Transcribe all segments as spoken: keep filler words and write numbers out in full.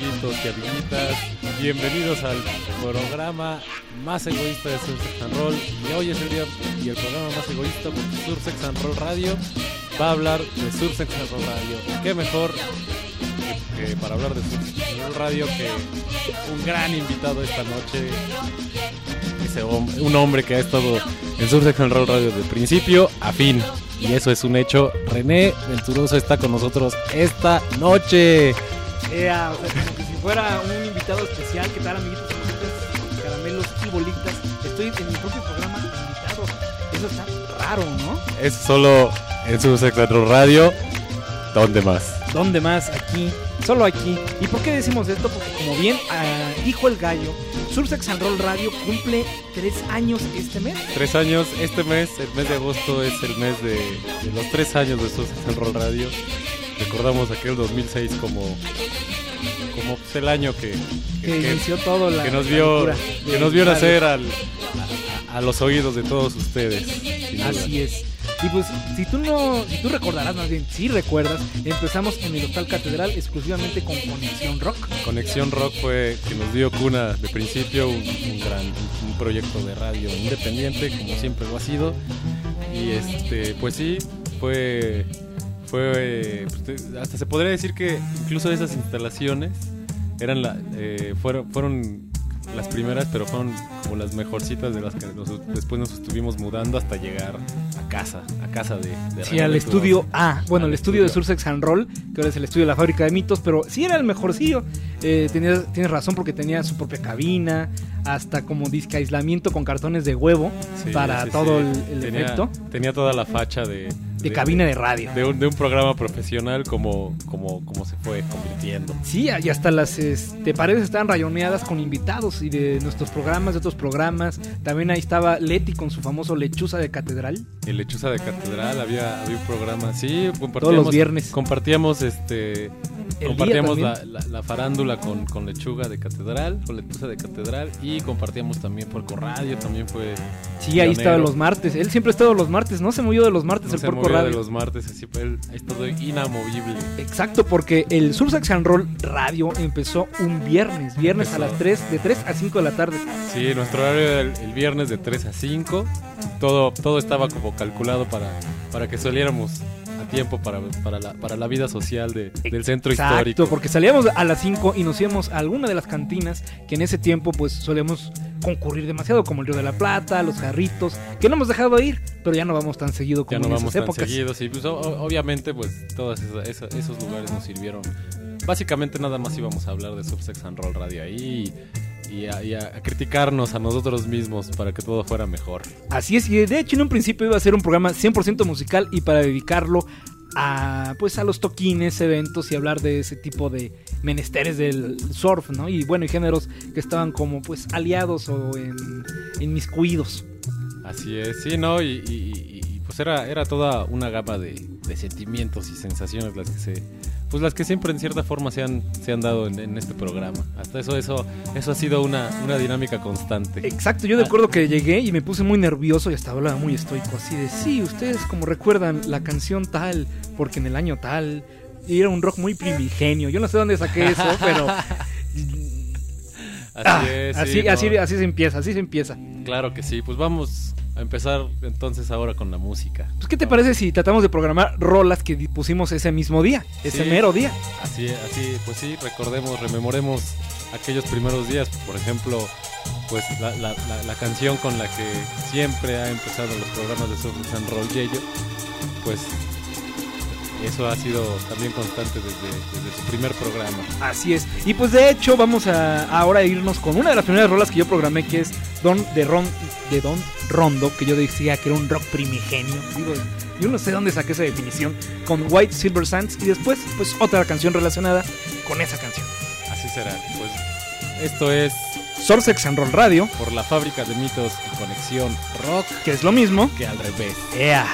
amiguitos y amiguitas, bienvenidos al programa más egoísta de Sursex and Roll. Y hoy es el día y el programa más egoísta porque Sursex and Roll Radio va a hablar de Sursex and Roll Radio. ¿Qué mejor que, que para hablar de Sursex and Roll Radio que un gran invitado esta noche? Ese hombre, un hombre que ha estado en Sursex and Roll Radio de principio a fin. Y eso es un hecho. René Venturoso está con nosotros esta noche. Ea, o sea, como que si fuera un invitado especial. ¿Qué tal, amiguitos? Caramelos y bolitas. Estoy en mi propio programa de invitado. Eso está raro, ¿no? Es solo en Sursex and Roll Radio. ¿Dónde más? ¿Dónde más? Aquí. Solo aquí. ¿Y por qué decimos esto? Porque como bien uh, dijo el gallo, Sursex and Roll Radio cumple tres años este mes. Tres años este mes, el mes de agosto es el mes de, de los tres años de Sursex and Roll Radio. Recordamos aquel dos mil seis como, como pues, el año que, que, que inició todo la, que nos vio, la que nos vio nacer al, a, a los oídos de todos ustedes. Así es. Y pues, si tú no, si tú recordarás, más bien, si recuerdas, empezamos en el Hostal Catedral exclusivamente con Conexión Rock. Conexión Rock fue que nos dio cuna de principio, un, un gran un proyecto de radio independiente, como siempre lo ha sido. Y este, pues sí, fue, fue, pues, hasta se podría decir que incluso esas instalaciones eran la, eh, fueron, fueron las primeras, pero fueron como las mejorcitas de las que nos, después nos estuvimos mudando hasta llegar a casa, a casa de, de Sí, al estudio A, bueno, el estudio de Sursex and Roll, que ahora es el estudio de la Fábrica de Mitos, pero sí era el mejorcillo. Eh, tenías, tienes razón porque tenía su propia cabina, hasta como disque aislamiento con cartones de huevo sí, para sí, todo sí. el, el tenía, efecto. Tenía toda la facha de... De, de cabina de radio. De un, de un programa profesional como, como, como se fue convirtiendo. Sí, y hasta las este, paredes estaban rayoneadas con invitados y de nuestros programas, de otros programas. También ahí estaba Leti con su famoso Lechuza de Catedral. El Lechuza de Catedral, había, había un programa, sí, compartíamos. Todos los viernes. Compartíamos este... El compartíamos la, la, la farándula con, con Lechuga de Catedral, con Lechuza de Catedral, y compartíamos también Porco Radio, también fue... Sí, pionero. Ahí estaba los martes, él siempre ha estado los martes, no se movió de los martes no el se Porco Radio. de los martes, así fue, él ha estado inamovible. Exacto, porque el Sursex and Roll Radio empezó un viernes, viernes empezó. a las tres, de tres a cinco de la tarde. Sí, nuestro horario era el, el viernes de tres a cinco, todo, todo estaba como calculado para, para que saliéramos a tiempo para, para, la, para la vida social de, del centro Exacto, histórico. Exacto, porque salíamos a las cinco y nos íbamos a alguna de las cantinas que en ese tiempo pues solíamos concurrir demasiado, como el Río de la Plata, los Jarritos, que no hemos dejado de ir, pero ya no vamos tan seguido como ya no en vamos esas tan épocas. Seguido, sí, pues, o, obviamente pues todos esos, esos, esos lugares nos sirvieron. Básicamente nada más íbamos a hablar de Sursex and Roll Radio ahí y a, y a criticarnos a nosotros mismos para que todo fuera mejor. Así es, y de hecho en un principio iba a ser un programa cien por ciento musical y para dedicarlo a pues a los toquines, eventos y hablar de ese tipo de menesteres del surf, ¿no? Y bueno, y géneros que estaban como pues aliados o en inmiscuidos. Así es, sí, ¿no? Y, y, y pues era, era toda una gama de, de sentimientos y sensaciones las que se... Pues las que siempre en cierta forma se han, se han dado en, en este programa. Hasta eso, eso, eso ha sido una, una dinámica constante. Exacto, yo recuerdo que llegué y me puse muy nervioso y hasta hablaba muy estoico, así de sí, ustedes como recuerdan la canción tal, porque en el año tal, y era un rock muy primigenio. Yo no sé dónde saqué eso, pero así ah, es, así, sí, así, no. así se empieza, así se empieza. Claro que sí, pues vamos a empezar entonces ahora con la música. Pues ¿qué te parece si tratamos de programar rolas que pusimos ese mismo día, ese sí, mero día? Así, así, pues sí, recordemos, rememoremos aquellos primeros días, por ejemplo, pues la, la, la, la canción con la que siempre ha empezado los programas de Sursex and Roll Yello, pues eso ha sido también constante desde, desde su primer programa. Así es. Y pues de hecho vamos a ahora a irnos con una de las primeras rolas que yo programé, que es Don de Ron de Don Rondo, que yo decía que era un rock primigenio. Digo, yo no sé dónde saqué esa definición, con White Silver Sands, y después pues otra canción relacionada con esa canción. Así será. Pues esto es Sursex and Roll Radio, por la Fábrica de Mitos y Conexión Rock, que es lo mismo que al revés. ¡Ea!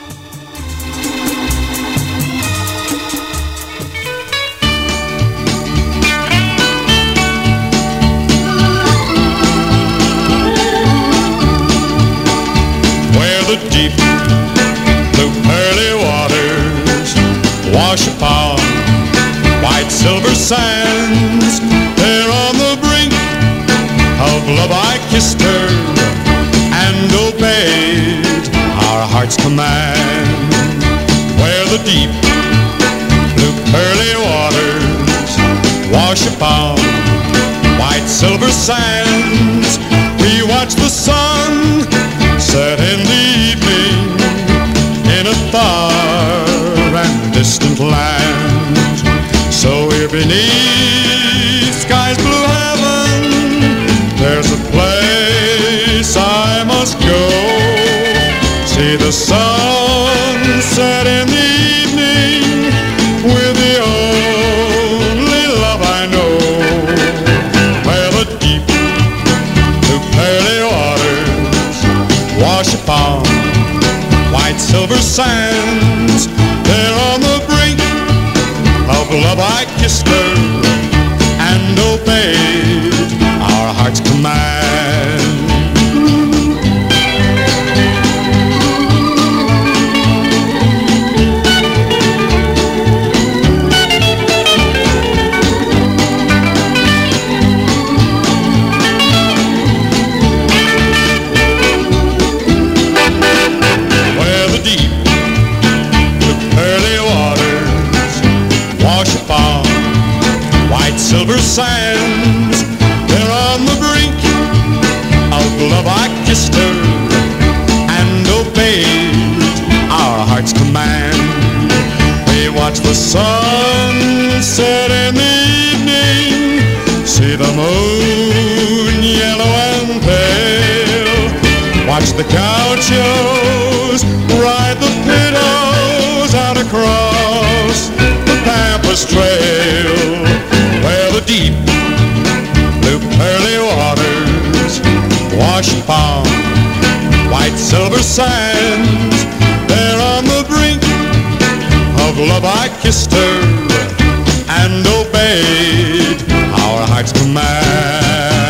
The deep blue pearly waters wash upon white silver sands. There on the brink of love I kissed her and obeyed our heart's command. Where the deep blue pearly waters wash upon white silver sands, we watch the sun set in the evening in a far and distant land. So here beneath sky's blue heaven, there's a place I must go. See the sun set in the evening with the only love I know. Where the deep blue pearly waters wash upon white silver sands. There on the brink of love I kissed her and obeyed our heart's command. Where the deep blue pearly waters wash upon white silver sands, there on the brink of love I kissed her and obeyed our heart's command. We watch the sun set in the evening, see the moon yellow and pale, watch the gauchos ride the pillows out across the Pampas Trail. Where the deep blue pearly waters wash upon white silver sands, there on the brink of love I kissed her and obeyed our heart's command.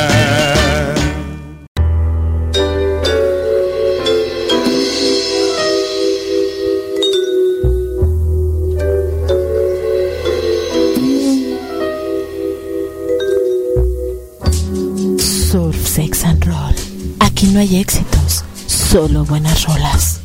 Surf, Sex and Roll. Aquí no hay éxitos, solo buenas rolas.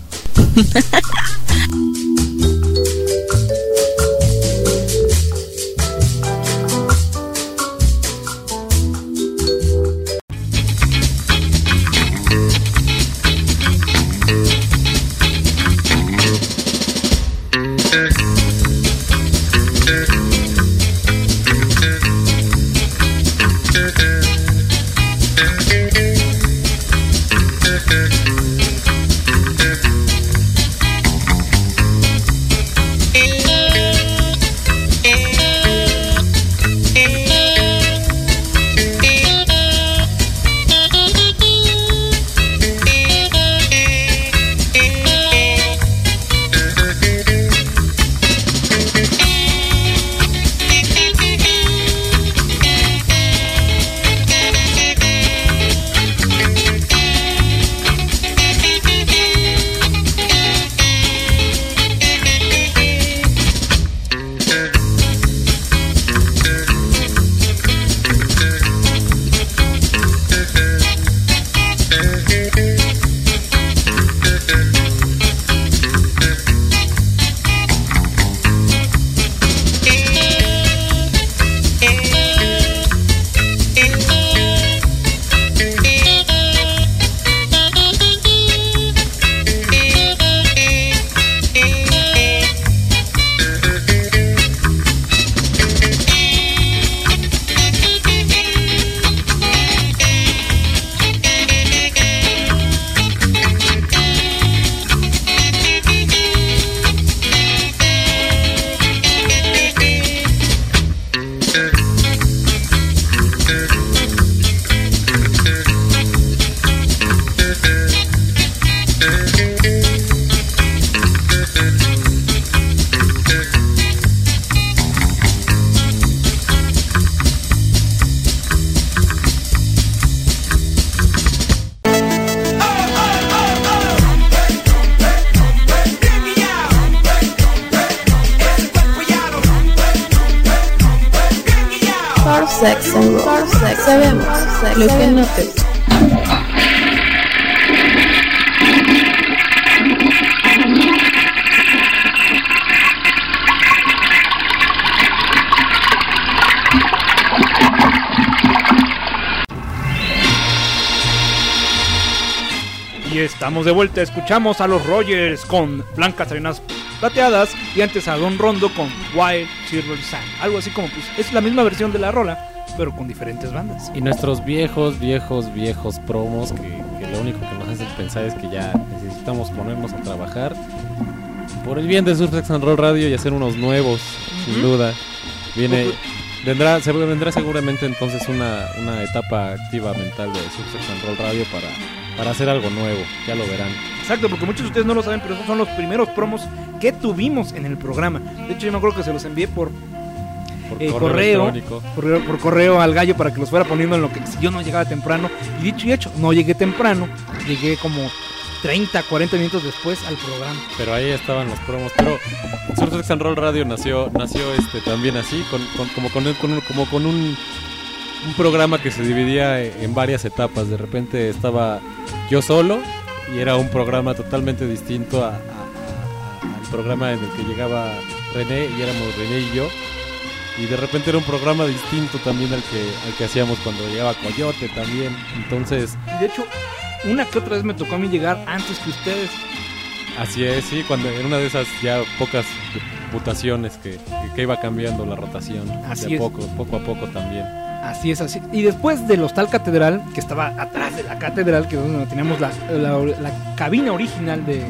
Surf Sex and Roll. Sabemos lo que no te gusta. Y estamos de vuelta, escuchamos a los Rogers con Blancas Arenas Plateadas y antes a Don Rondo con Wild Silver Sand. Algo así como, pues, es la misma versión de la rola, pero con diferentes bandas. Y nuestros viejos, viejos, viejos promos que, que lo único que nos hacen pensar es que ya necesitamos ponernos a trabajar por el bien de Surf Sex and Roll Radio y hacer unos nuevos, uh-huh. sin duda. Viene... Vendrá, se, vendrá seguramente entonces una, una etapa activa mental de Surf Sex and Roll Radio para, para hacer algo nuevo, ya lo verán. Exacto, porque muchos de ustedes no lo saben, pero esos son los primeros promos que tuvimos en el programa. De hecho, yo me acuerdo que se los envié por, por eh, correo, correo por, por correo al Gallo para que los fuera poniendo en lo que si yo no llegaba temprano. Y dicho y hecho, no llegué temprano, llegué como treinta, cuarenta minutos después al programa. Pero ahí estaban los promos. Pero Surf Sex and Roll Radio nació nació este también así, con, con, como con, con, un, como con un, un programa que se dividía en varias etapas. De repente estaba yo solo y era un programa totalmente distinto a, a, a, al programa en el que llegaba René y éramos René y yo. Y de repente era un programa distinto también al que, al que hacíamos cuando llegaba Coyote también. Entonces... De hecho... Una que otra vez me tocó a mí llegar antes que ustedes. Así es, sí, cuando en una de esas ya pocas mutaciones que, que iba cambiando la rotación. Así de es. poco, poco a poco también. Así es, así. Y después del Hostal Catedral, que estaba atrás de la catedral, que es donde teníamos la, la, la cabina original de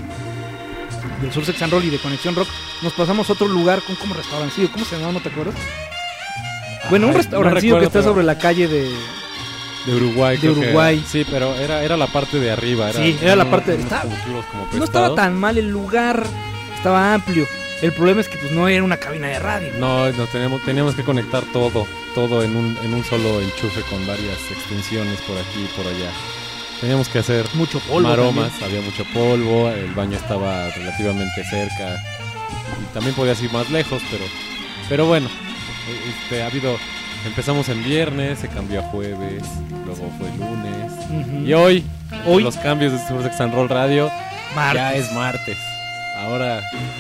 del Surf Sex and Roll y de Conexión Rock, nos pasamos a otro lugar con como restaurancillo. ¿Cómo se llamaba? ¿No te acuerdas? Bueno, un Ay, restaurancillo no recuerdo, que está pero... sobre la calle de... De Uruguay, de Uruguay. Que, sí, pero era, era la parte de arriba. Era, sí, era la unos, parte de... Unos Estaba, como no estaba tan mal el lugar, estaba amplio. El problema es que pues no era una cabina de radio. No, no teníamos, teníamos que conectar todo, todo en un, en un solo enchufe con varias extensiones por aquí y por allá. Teníamos que hacer mucho polvo maromas, también. Había mucho polvo, el baño estaba relativamente cerca y también podías ir más lejos, pero, pero bueno, este, ha habido... Empezamos en viernes, se cambió a jueves, luego fue lunes. Uh-huh. Y hoy, hoy los cambios de Surf Sex and Roll Radio, martes. Ya es martes. Ahora,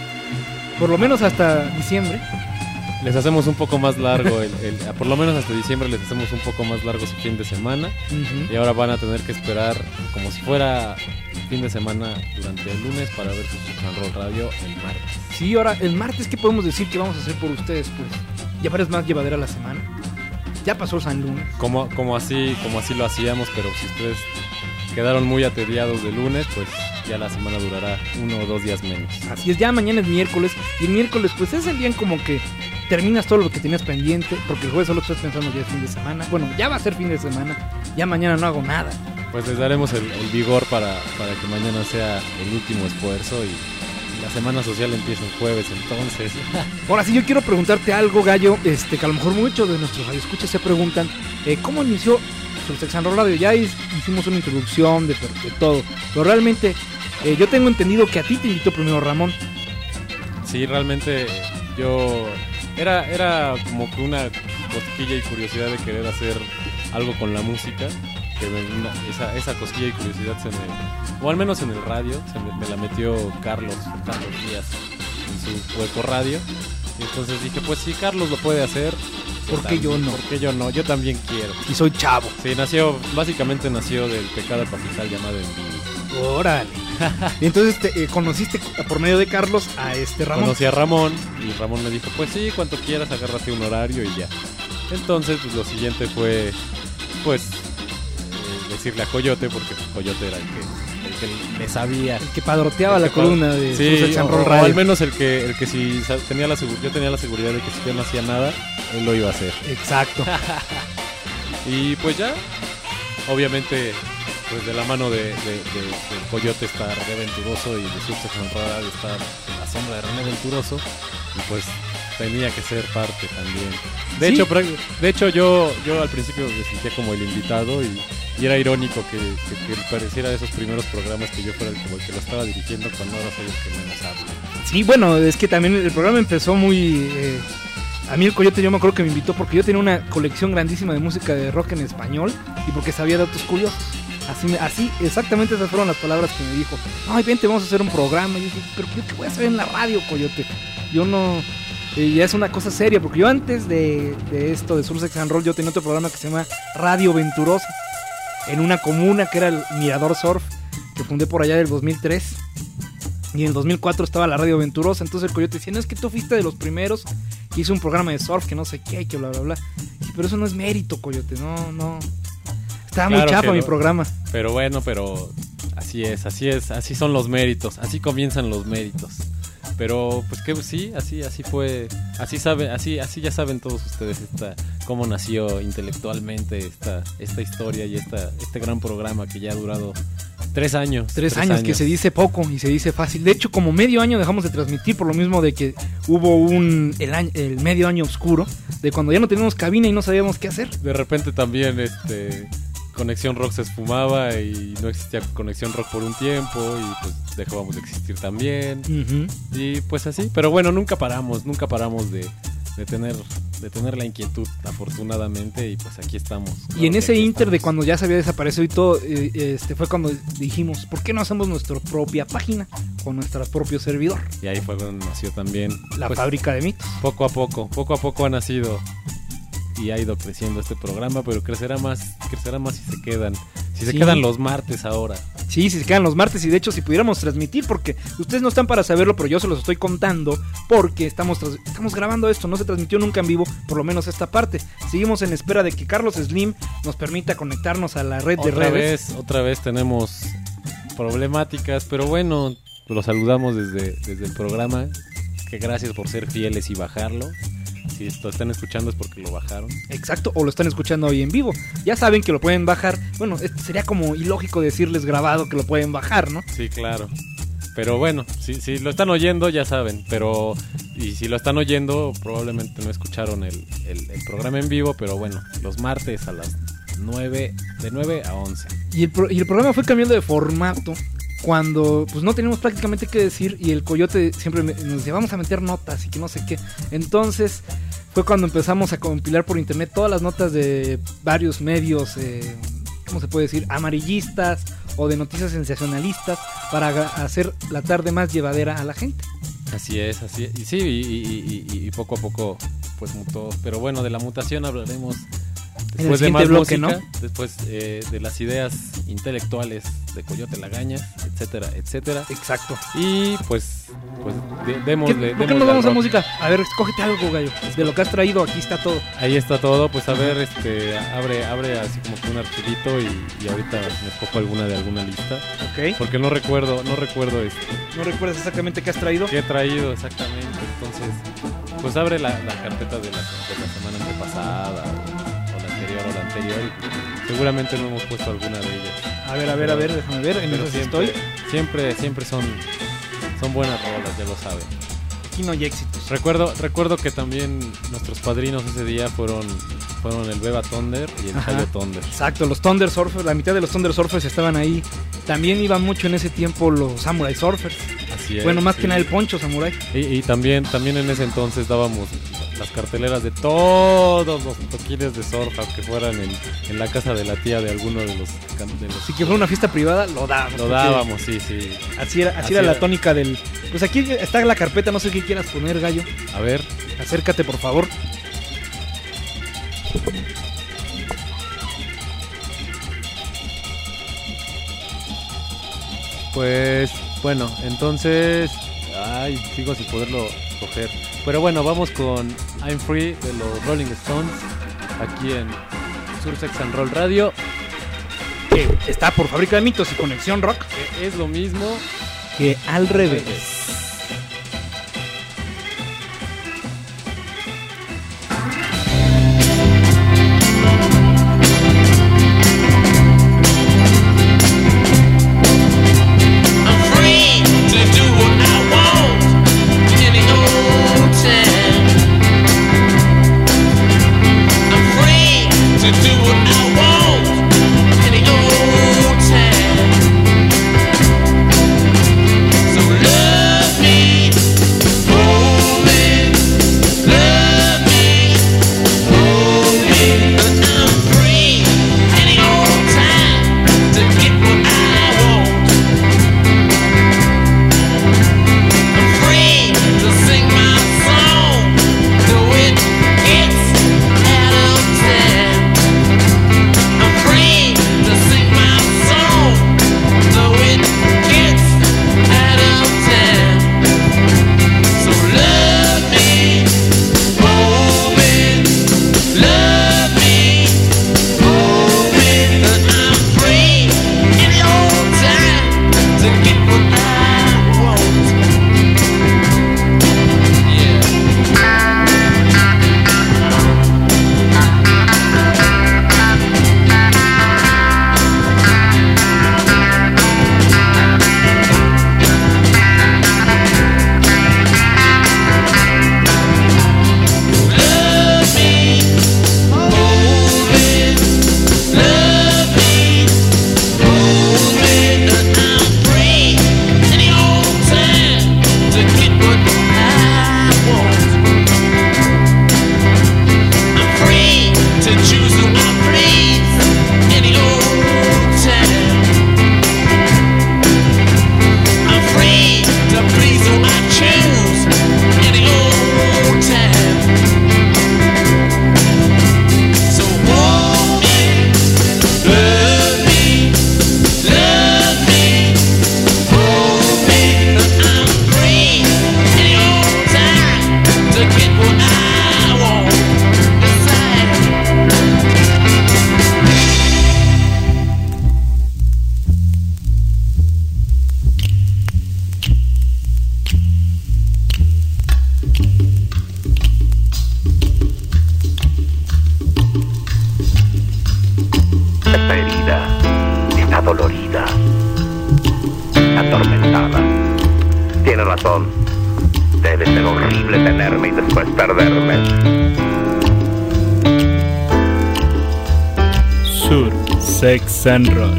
por lo menos hasta diciembre, les hacemos un poco más largo, el, el, por lo menos hasta diciembre les hacemos un poco más largo su fin de semana. Uh-huh. Y ahora van a tener que esperar como si fuera fin de semana durante el lunes para ver Surf Sex and Roll Radio el martes. Sí, ahora el martes, ¿qué podemos decir que vamos a hacer por ustedes? Pues ya parece más llevadera la semana. Ya pasó San Lunes. Como, como así, como así lo hacíamos, pero si ustedes quedaron muy atediados de lunes, pues ya la semana durará uno o dos días menos. Así es, ya mañana es miércoles, y el miércoles pues es el día en como que terminas todo lo que tenías pendiente, porque el jueves solo estás pensando ya es fin de semana. Bueno, ya va a ser fin de semana, ya mañana no hago nada. Pues les daremos el, el vigor para, para que mañana sea el último esfuerzo y la semana social empieza el jueves, entonces. Ahora sí, yo quiero preguntarte algo, Gallo, este, que a lo mejor muchos de nuestros radioescuchas se preguntan, eh, ¿cómo inició Surf Sex and Roll Radio? Ya hicimos una introducción de, de todo, pero realmente eh, yo tengo entendido que a ti te invitó primero Ramón. Sí, realmente yo... Era, era como que una cosquilla y curiosidad de querer hacer algo con la música, que me, una, esa, esa cosquilla y curiosidad se me... O al menos en el radio, se me, me la metió Carlos, Carlos Díaz, en su hueco radio. Y entonces dije, pues si Carlos lo puede hacer, ¿por qué yo no? ¿Por qué yo no? Yo también quiero. Y soy chavo. Sí, nació, básicamente nació del pecado capital llamado envidia. Órale. Y entonces te, eh, conociste por medio de Carlos a este Ramón. Conocí a Ramón y Ramón me dijo, pues sí, cuanto quieras, agárrate un horario y ya. Entonces, pues lo siguiente fue, pues, eh, decirle a Coyote, porque Coyote era el que, el que le sabía. El que padroteaba la columna de sí, Surf Sex and Roll o, Radio. o al menos el que, el que si tenía la yo tenía la seguridad de que si yo no hacía nada, él lo iba a hacer. Exacto. Y pues ya, obviamente... Pues de la mano de, de, de, de Coyote está René Venturoso y de Surf Sex and Roll Radio está la sombra de René Venturoso y pues tenía que ser parte también. De ¿Sí? hecho, de hecho yo, yo al principio me sentía como el invitado y, y era irónico que, que, que pareciera de esos primeros programas que yo fuera el, como el que lo estaba dirigiendo cuando ahora soy el que menos habla. Sí, bueno, es que también el programa empezó muy... Eh... A mí el Coyote yo me acuerdo que me invitó porque yo tenía una colección grandísima de música de rock en español y porque sabía datos curiosos. Así, me, así exactamente esas fueron las palabras que me dijo. Ay, vente, vamos a hacer un programa. Y yo dije, pero ¿yo qué voy a hacer en la radio, Coyote? Yo no... Eh, ya es una cosa seria, porque yo antes de, de esto, de Sursex and Roll, yo tenía otro programa que se llama Radio Venturosa, en una comuna que era el Mirador Surf, que fundé por allá del dos mil tres. Y en el dos mil cuatro estaba la Radio Venturosa. Entonces el Coyote decía, no, es que tú fuiste de los primeros que hizo un programa de surf, que no sé qué, que bla, bla, bla. Y, pero eso no es mérito, Coyote, no, no. Estaba claro muy chafa mi no. programa. Pero bueno, pero así es, así es, así son los méritos, así comienzan los méritos. Pero pues que sí, así así fue, así sabe, así así ya saben todos ustedes esta cómo nació intelectualmente esta esta historia y esta este gran programa que ya ha durado tres años. Tres, tres años, años que se dice poco y se dice fácil. De hecho, como medio año dejamos de transmitir por lo mismo de que hubo un el, año, el medio año oscuro de cuando ya no teníamos cabina y no sabíamos qué hacer. De repente también este Conexión Rock se esfumaba y no existía Conexión Rock por un tiempo y pues dejábamos de existir también. Uh-huh. Y pues así, pero bueno, nunca paramos, nunca paramos de, de tener de tener la inquietud, afortunadamente, y pues aquí estamos. Y en ese inter estamos. De cuando ya se había desaparecido y todo, eh, este fue cuando dijimos, ¿por qué no hacemos nuestra propia página con nuestro propio servidor? Y ahí fue cuando nació también la pues, fábrica de mitos. Poco a poco, poco a poco ha nacido y ha ido creciendo este programa, pero crecerá más, crecerá más si se quedan, si se sí. quedan los martes ahora. Sí, si se quedan los martes, y de hecho si pudiéramos transmitir, porque ustedes no están para saberlo, pero yo se los estoy contando, porque estamos, estamos grabando esto, no se transmitió nunca en vivo, por lo menos esta parte. Seguimos en espera de que Carlos Slim nos permita conectarnos a la red otra de redes. Vez, otra vez tenemos problemáticas, pero bueno, los saludamos desde, desde el programa, que gracias por ser fieles y bajarlo. Si lo están escuchando es porque lo bajaron. Exacto, o lo están escuchando hoy en vivo. Ya saben que lo pueden bajar. Bueno, sería como ilógico decirles grabado que lo pueden bajar, ¿no? Sí, claro. Pero bueno, si, si lo están oyendo ya saben. Pero y si lo están oyendo probablemente no escucharon el, el, el programa en vivo. Pero bueno, los martes a las nueve, de nueve a once. Y el, pro, y el programa fue cambiando de formato cuando pues no teníamos prácticamente qué decir y el Coyote siempre me, nos decía, vamos a meter notas y que no sé qué. Entonces fue cuando empezamos a compilar por internet todas las notas de varios medios, eh, ¿cómo se puede decir? Amarillistas o de noticias sensacionalistas para hacer la tarde más llevadera a la gente. Así es, así es. Y sí, y, y, y, y poco a poco pues mutó. Pero bueno, de la mutación hablaremos después de más bloque, música, ¿no? Después eh, de las ideas intelectuales de Coyote Lagañas, etcétera, etcétera. Exacto. Y pues, pues de, demos, ¿Qué, de, ¿Por qué no vamos a música? A ver, escógete algo, gallo. De lo que has traído, aquí está todo. Ahí está todo, pues a ver, este, abre, abre así como que un archivito y, y ahorita me escojo alguna de alguna lista. Ok. Porque no recuerdo, no recuerdo este. ¿No recuerdas exactamente qué has traído? ¿Qué he traído exactamente? Entonces, pues abre la, la carpeta de la, de la semana antepasada. O la anterior, seguramente no hemos puesto alguna de ellas. A ver, a ver, pero, a ver, déjame ver, en eso siempre, estoy. Siempre, siempre son, son buenas rolas, ya lo saben. Aquí no hay éxitos. Recuerdo, recuerdo que también nuestros padrinos ese día fueron, fueron el Beba Thunder y el Chayo Thunder. Exacto, los Thunder Surfers, la mitad de los Thunder Surfers estaban ahí. También iban mucho en ese tiempo los Samurai Surfers. Así es. Bueno, más sí. que nada el Poncho Samurai. Y, y también, también en ese entonces dábamos las carteleras de todos los toquines de surf, aunque fueran en, en la casa de la tía de alguno de los... De los si que fuera una fiesta privada, lo dábamos. Lo dábamos, sí, sí. Así era, así así era, era la tónica del... Pues aquí está la carpeta, no sé qué quieras poner, gallo. A ver. Acércate, por favor. Pues, bueno, entonces... Ay, sigo sin poderlo coger. Pero bueno, vamos con I'm Free de los Rolling Stones, aquí en Sursex and Roll Radio. Que está por Fábrica de Mitos y Conexión Rock. Que es lo mismo que al revés. Love razón. Debe ser horrible tenerme y después perderme. Sur Sex and Roll.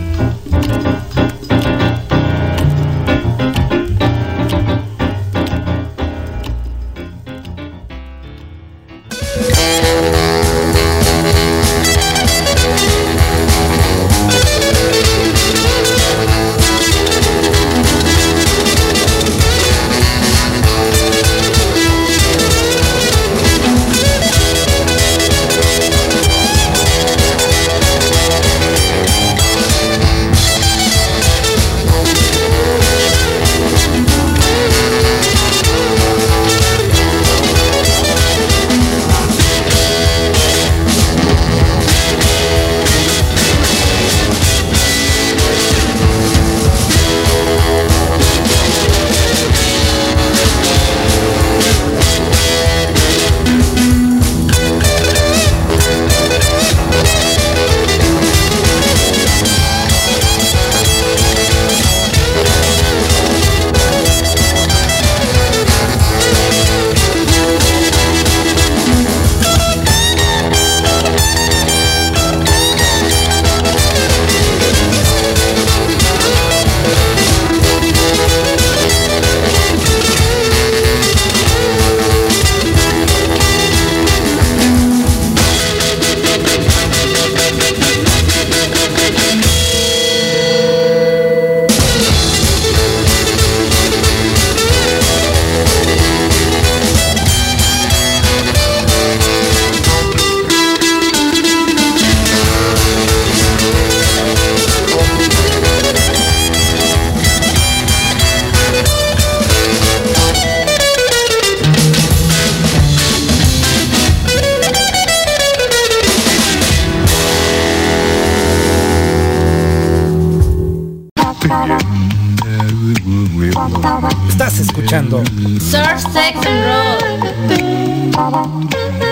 Estás escuchando Surf, Sex and Roll.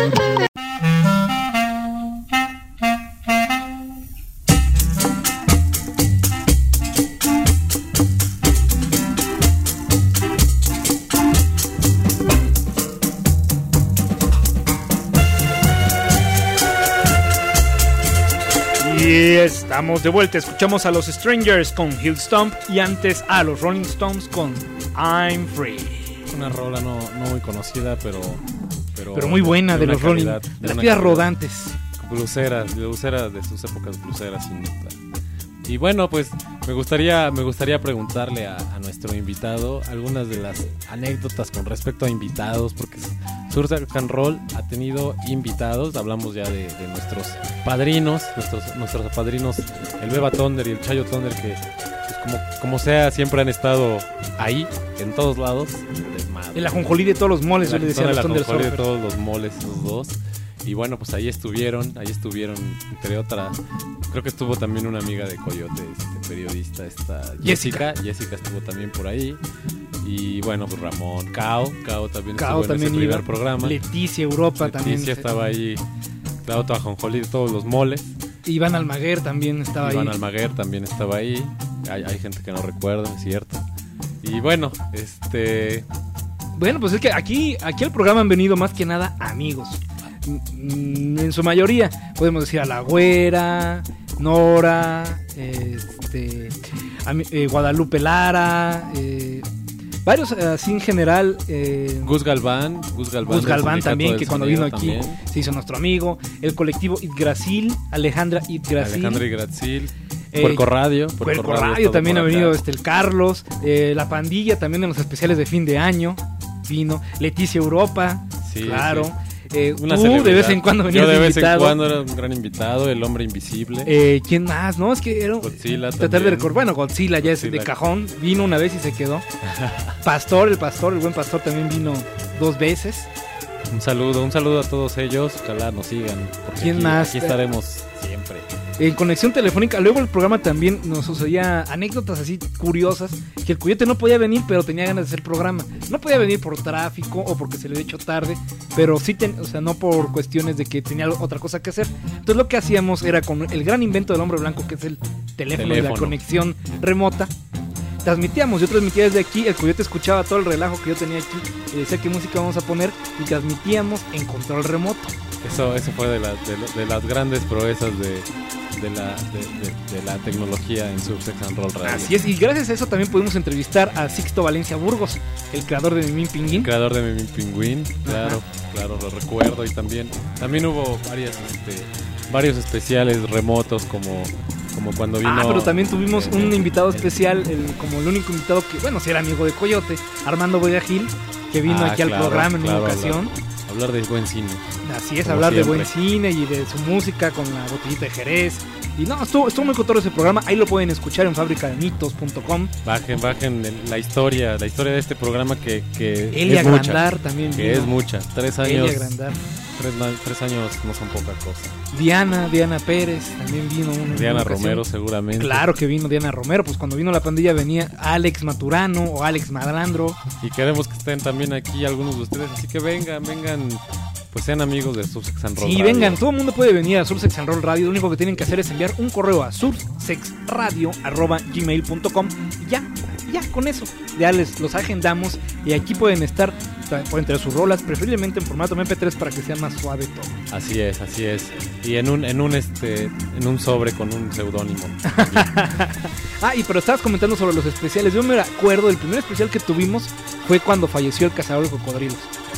Y estamos de vuelta, escuchamos a los Strangers con Hill Stomp y antes a los Rolling Stones con I'm Free. Una rola no, no muy conocida, pero, pero... Pero muy buena de, de los Rolling, calidad, de las piedras rodantes. Bluseras, bluseras de sus épocas bluseras, sin duda. Y bueno, pues me gustaría, me gustaría preguntarle a, a nuestro invitado algunas de las anécdotas con respecto a invitados, porque Sur Sex and Roll ha tenido invitados, hablamos ya de, de nuestros padrinos, nuestros, nuestros padrinos, el Beba Thunder y el Chayo Thunder, que pues como, como sea siempre han estado ahí, en todos lados. El ajonjolí de todos los moles, yo le decía a los Thunder Surfers. El ajonjolí de todos los moles, esos dos. Y bueno, pues ahí estuvieron, ahí estuvieron, entre otras, creo que estuvo también una amiga de Coyote, este, periodista, esta Jessica. Jessica, Jessica estuvo también por ahí. Y bueno, pues Ramón, Cao, Cao también Cao estuvo también en ese iba. primer programa. Leticia Europa Leticia también. Leticia estaba ahí, la otra ajonjolí de todos los moles. Iván Almaguer también estaba Iván ahí. Iván Almaguer también estaba ahí. Hay, hay gente que no recuerda, es cierto. Y bueno, este... Bueno, pues es que aquí, aquí al programa han venido más que nada amigos. En su mayoría podemos decir a La Güera, Nora, este, a, eh, Guadalupe Lara, eh, varios así en general. Eh, Gus Galván, Gus Galván, Gus Galván también, que cuando vino aquí también se hizo nuestro amigo. El colectivo Yggdrasil, Alejandra Yggdrasil. Alejandra Yggdrasil. Eh, Puerco Radio, Puerco, Puerco Radio, Radio también ha venido acá. este, el Carlos, eh, La Pandilla también en los especiales de fin de año vino, Leticia Europa, sí, claro. Sí. Eh, Una tú celebridad. de vez en cuando venías Yo de de vez invitado. en cuando era un gran invitado, el hombre invisible. Eh, ¿Quién más? No, es que era Godzilla tratar también. de recordar. Bueno, Godzilla ya Godzilla. es de cajón. Vino una vez y se quedó. Pastor, el pastor, el buen pastor también vino dos veces. Un saludo, un saludo a todos ellos. Ojalá nos sigan. Porque ¿Quién aquí, más? Aquí estaremos siempre. En conexión telefónica, luego el programa también nos sucedía anécdotas así curiosas, que el Coyote no podía venir, pero tenía ganas de hacer programa. No podía venir por tráfico o porque se le había hecho tarde, pero sí, ten, o sea, no por cuestiones de que tenía otra cosa que hacer. Entonces lo que hacíamos era con el gran invento del hombre blanco, que es el teléfono, Teléfono. y la conexión remota. transmitíamos, yo transmitía desde aquí, el Coyote escuchaba todo el relajo que yo tenía aquí y decía qué música vamos a poner y transmitíamos en control remoto. Eso, eso fue de, la, de, de las grandes proezas de, de, la, de, de, de la tecnología en Sursex and Roll Radio. Así es, y gracias a eso también pudimos entrevistar a Sixto Valencia Burgos, el creador de Mimín Pinguín. El creador de Mimín Pinguín, claro, Ajá. claro, lo recuerdo. Y también, también hubo varias, este, varios especiales remotos como, como cuando vino... Ah, pero también tuvimos el, un el, invitado el, especial, el, como el único invitado que, bueno, sí era amigo de Coyote, Armando Boya Gil, que vino ah, aquí al claro, programa en claro, una ocasión. Hablar, hablar de buen cine. Así es, como hablar siempre. de buen cine y de su música con la botellita de Jerez. Y no, estuvo, estuvo muy cotorro ese programa. Ahí lo pueden escuchar en fábrica de mitos punto com. Bajen, bajen el- la historia, la historia de este programa que, que Elia es mucha. Grandar también Que vino. es mucha. Tres Elia años. Grandar. Tres, ma- tres años no son poca cosa. Diana, Diana Pérez también vino. Una, en Diana una ocasión. Romero seguramente. Claro que vino Diana Romero. Pues cuando vino la pandilla venía Alex Maturano o Alex Madrandro. Y queremos que estén también aquí algunos de ustedes. Así que vengan, vengan. Pues sean amigos de Sursex and Roll Sí, Radio. vengan, todo el mundo puede venir a Sursex and Roll Radio. Lo único que tienen que hacer es enviar un correo a sursexradio arroba gmail punto com y ya, ya, con eso. Ya les los agendamos y aquí pueden estar, pueden tener sus rolas, preferiblemente en formato eme pe tres para que sea más suave todo. Así es, así es. Y en un, en un este, en un sobre con un seudónimo. Ah, y pero estabas comentando sobre los especiales. Yo me acuerdo, el primer especial que tuvimos fue cuando falleció el cazador de cocodrilos.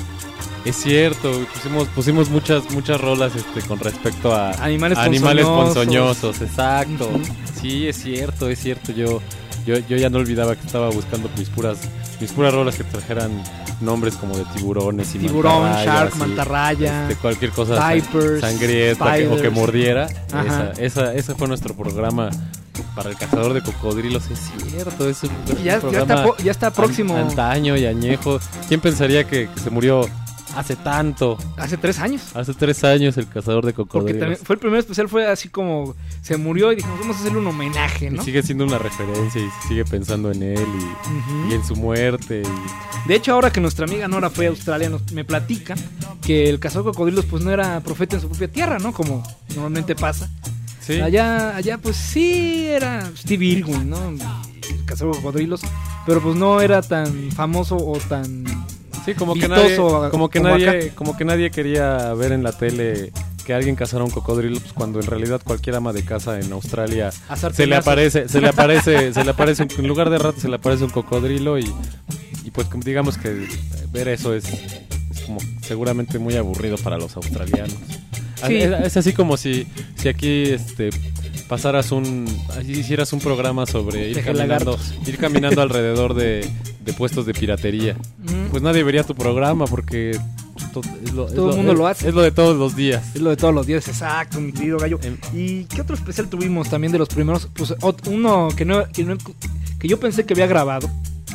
Es cierto, pusimos, pusimos muchas, muchas rolas este, con respecto a Animales a animales ponzoñosos. ponzoñosos, exacto. Ujú. Sí, es cierto, es cierto. Yo, yo, yo ya no olvidaba que estaba buscando mis puras, mis puras rolas que trajeran nombres como de tiburones y Tiburón, mantarrayas shark, y, mantarraya, este, cualquier cosa vipers, sangrienta que- o que spiders. mordiera. Ajá. Esa, esa, ese fue nuestro programa para el cazador de cocodrilos. Es cierto, es un, es un Ya, ya, programa está, po- ya está próximo. an- antaño y añejo. ¿Quién pensaría que, que se murió hace tanto? Hace tres años. Hace tres años el cazador de Porque cocodrilos. también fue el primer especial, fue así como se murió y dijimos, vamos a hacerle un homenaje, Y ¿no? sigue siendo una referencia y se sigue pensando en él y, Ujú. y en su muerte. y- De hecho, ahora que nuestra amiga Nora fue a Australia, nos, me platica que el cazador de cocodrilos pues no era profeta en su propia tierra, ¿no? Como normalmente pasa. Sí, Allá, allá pues sí era Steve Irwin, ¿no? El cazador de cocodrilos, pero pues no era tan famoso o tan... sí, como que nadie, vistoso como que como nadie, acá. como que nadie quería ver en la tele que alguien cazara un cocodrilo, pues cuando en realidad cualquier ama de casa en Australia a se le sartenazos. aparece, se le aparece, se le aparece un- en lugar de rato se le aparece un cocodrilo y, y pues como digamos que ver eso es, es como seguramente muy aburrido para los australianos. Sí. Es, es así como si, si aquí este pasaras un hicieras un programa sobre ir De caminando, lagartos. ir caminando alrededor de, de puestos de piratería. Mm, Pues nadie vería tu programa porque to- es lo, es Todo el mundo es- lo hace. Es lo de todos los días. Es lo de todos los días, exacto, mi querido gallo. Em- ¿Y qué otro especial tuvimos también de los primeros? Pues ot- uno que no, que no- que yo pensé que había grabado,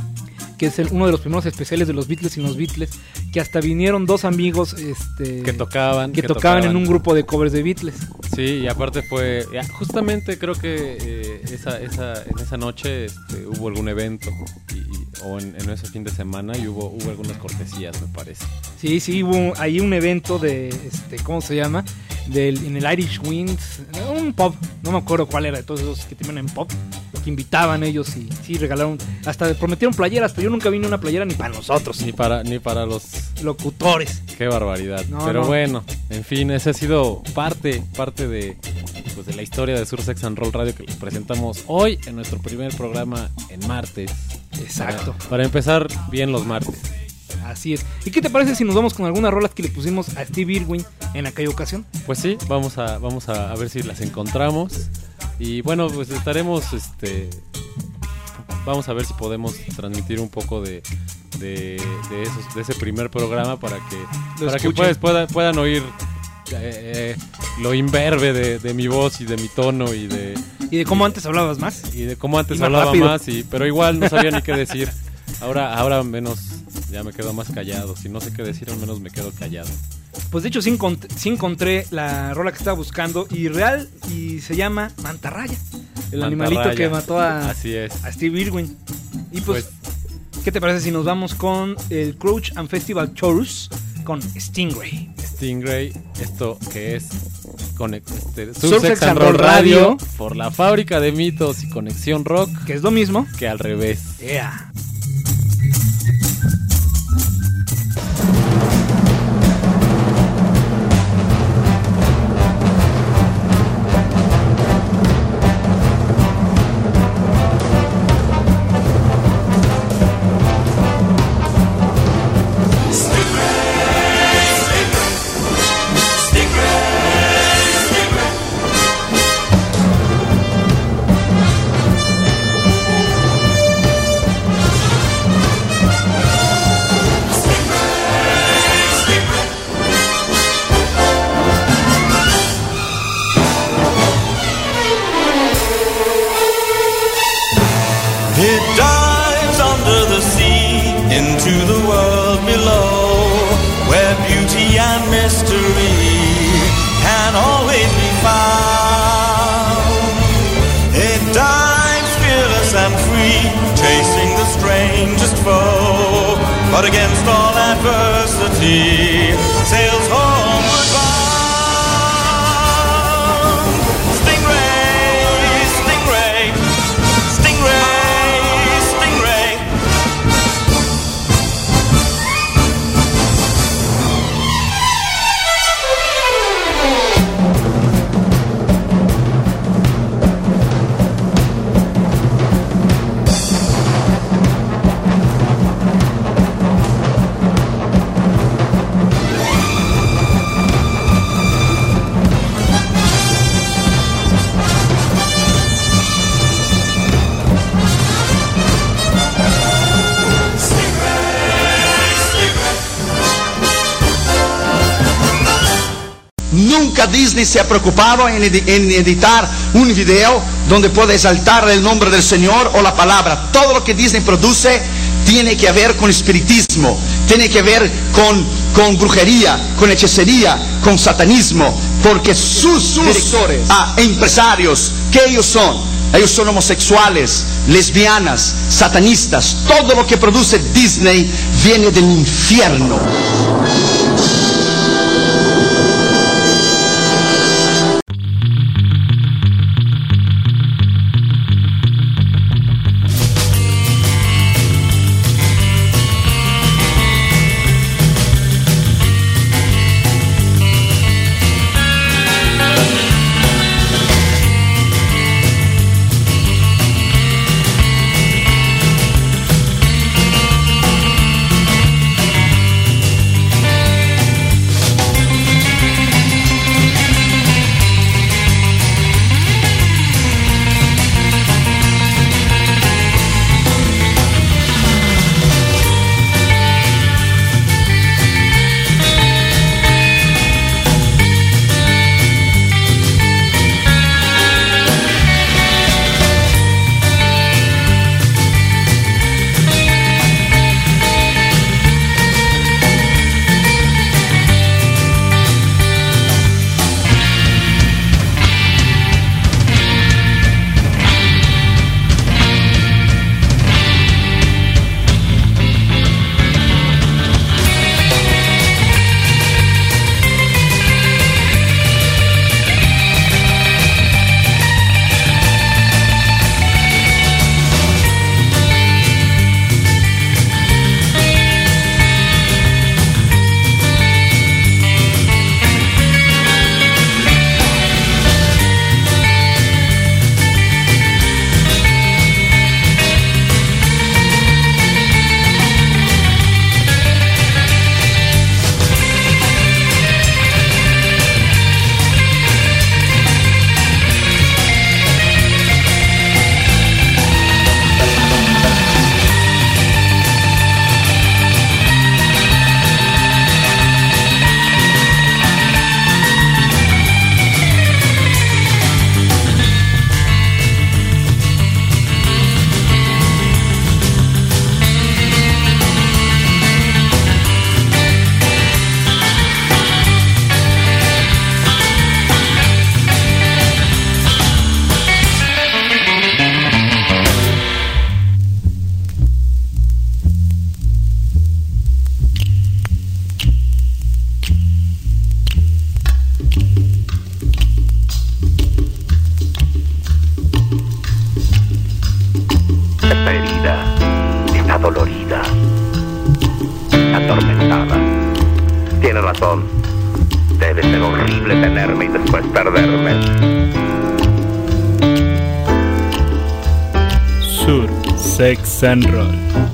que es el- uno de los primeros especiales de los Beatles y los Beatles, que hasta vinieron dos amigos este, Que tocaban. que tocaban en un grupo de covers de Beatles. Sí, y aparte fue. ya, justamente creo que eh, esa, esa, en esa noche este, hubo algún evento. Y, y- o en, en ese fin de semana y hubo, hubo algunas cortesías, me parece. Sí, sí, hubo ahí un evento de, este, ¿cómo se llama? Del, en el Irish Wind, un pub, no me acuerdo cuál era de todos esos que tienen en pub, que invitaban ellos y sí, regalaron, hasta prometieron playeras, pero yo nunca vi ni una playera ni para nosotros, Ni para, ni para los. locutores. Qué barbaridad. No, Pero no. bueno, en fin, ese ha sido parte, parte de, pues, de la historia de Sursex and Roll Radio que les presentamos hoy en nuestro primer programa en martes. Exacto. Para, para empezar bien los martes. Así es. ¿Y qué te parece si nos vamos con algunas rolas que le pusimos a Steve Irwin en aquella ocasión? Pues sí, vamos a, vamos a, a ver si las encontramos. Y bueno, pues estaremos, este, vamos a ver si podemos transmitir un poco de, de, de, esos, de ese primer programa para que, Lo para que escuchen. pues, puedan, puedan oír eh, eh, lo imberbe de, de mi voz y de mi tono y de, ¿Y de cómo antes hablabas más? y de cómo antes Y más hablaba rápido. más, y, pero igual no sabía ni qué decir. Ahora, ahora menos, ya me quedo más callado. Si no sé qué decir, al menos me quedo callado. Pues de hecho sí encontré, sí encontré la rola que estaba buscando y real y se llama Mantarraya, el animalito Mantarraya. que mató a, Así es. a Steve Irwin. Y pues, ¿qué te parece si nos vamos con el Crouch and Festival Chorus con Stingray? Stingray, esto que es con este, Surf Sex and Roll Radio, por la Fábrica de Mitos y Conexión Rock, que es lo mismo que al revés. Yeah. But against all adversity, sails homeward bound. Stingray, stingray, stingray, stingray. Nunca Disney se ha preocupado en, edi en editar un video donde pueda exaltar el nombre del Señor o la palabra. Todo lo que Disney produce tiene que ver con espiritismo, tiene que ver con, con brujería, con hechicería, con satanismo, porque sus, sus directores, ah, empresarios, ¿qué ellos son? Ellos son homosexuales, lesbianas, satanistas. Todo lo que produce Disney viene del infierno. colorida, atormentada. Tiene razón. Debe ser horrible tenerme y después perderme. Sur Sex and Roll.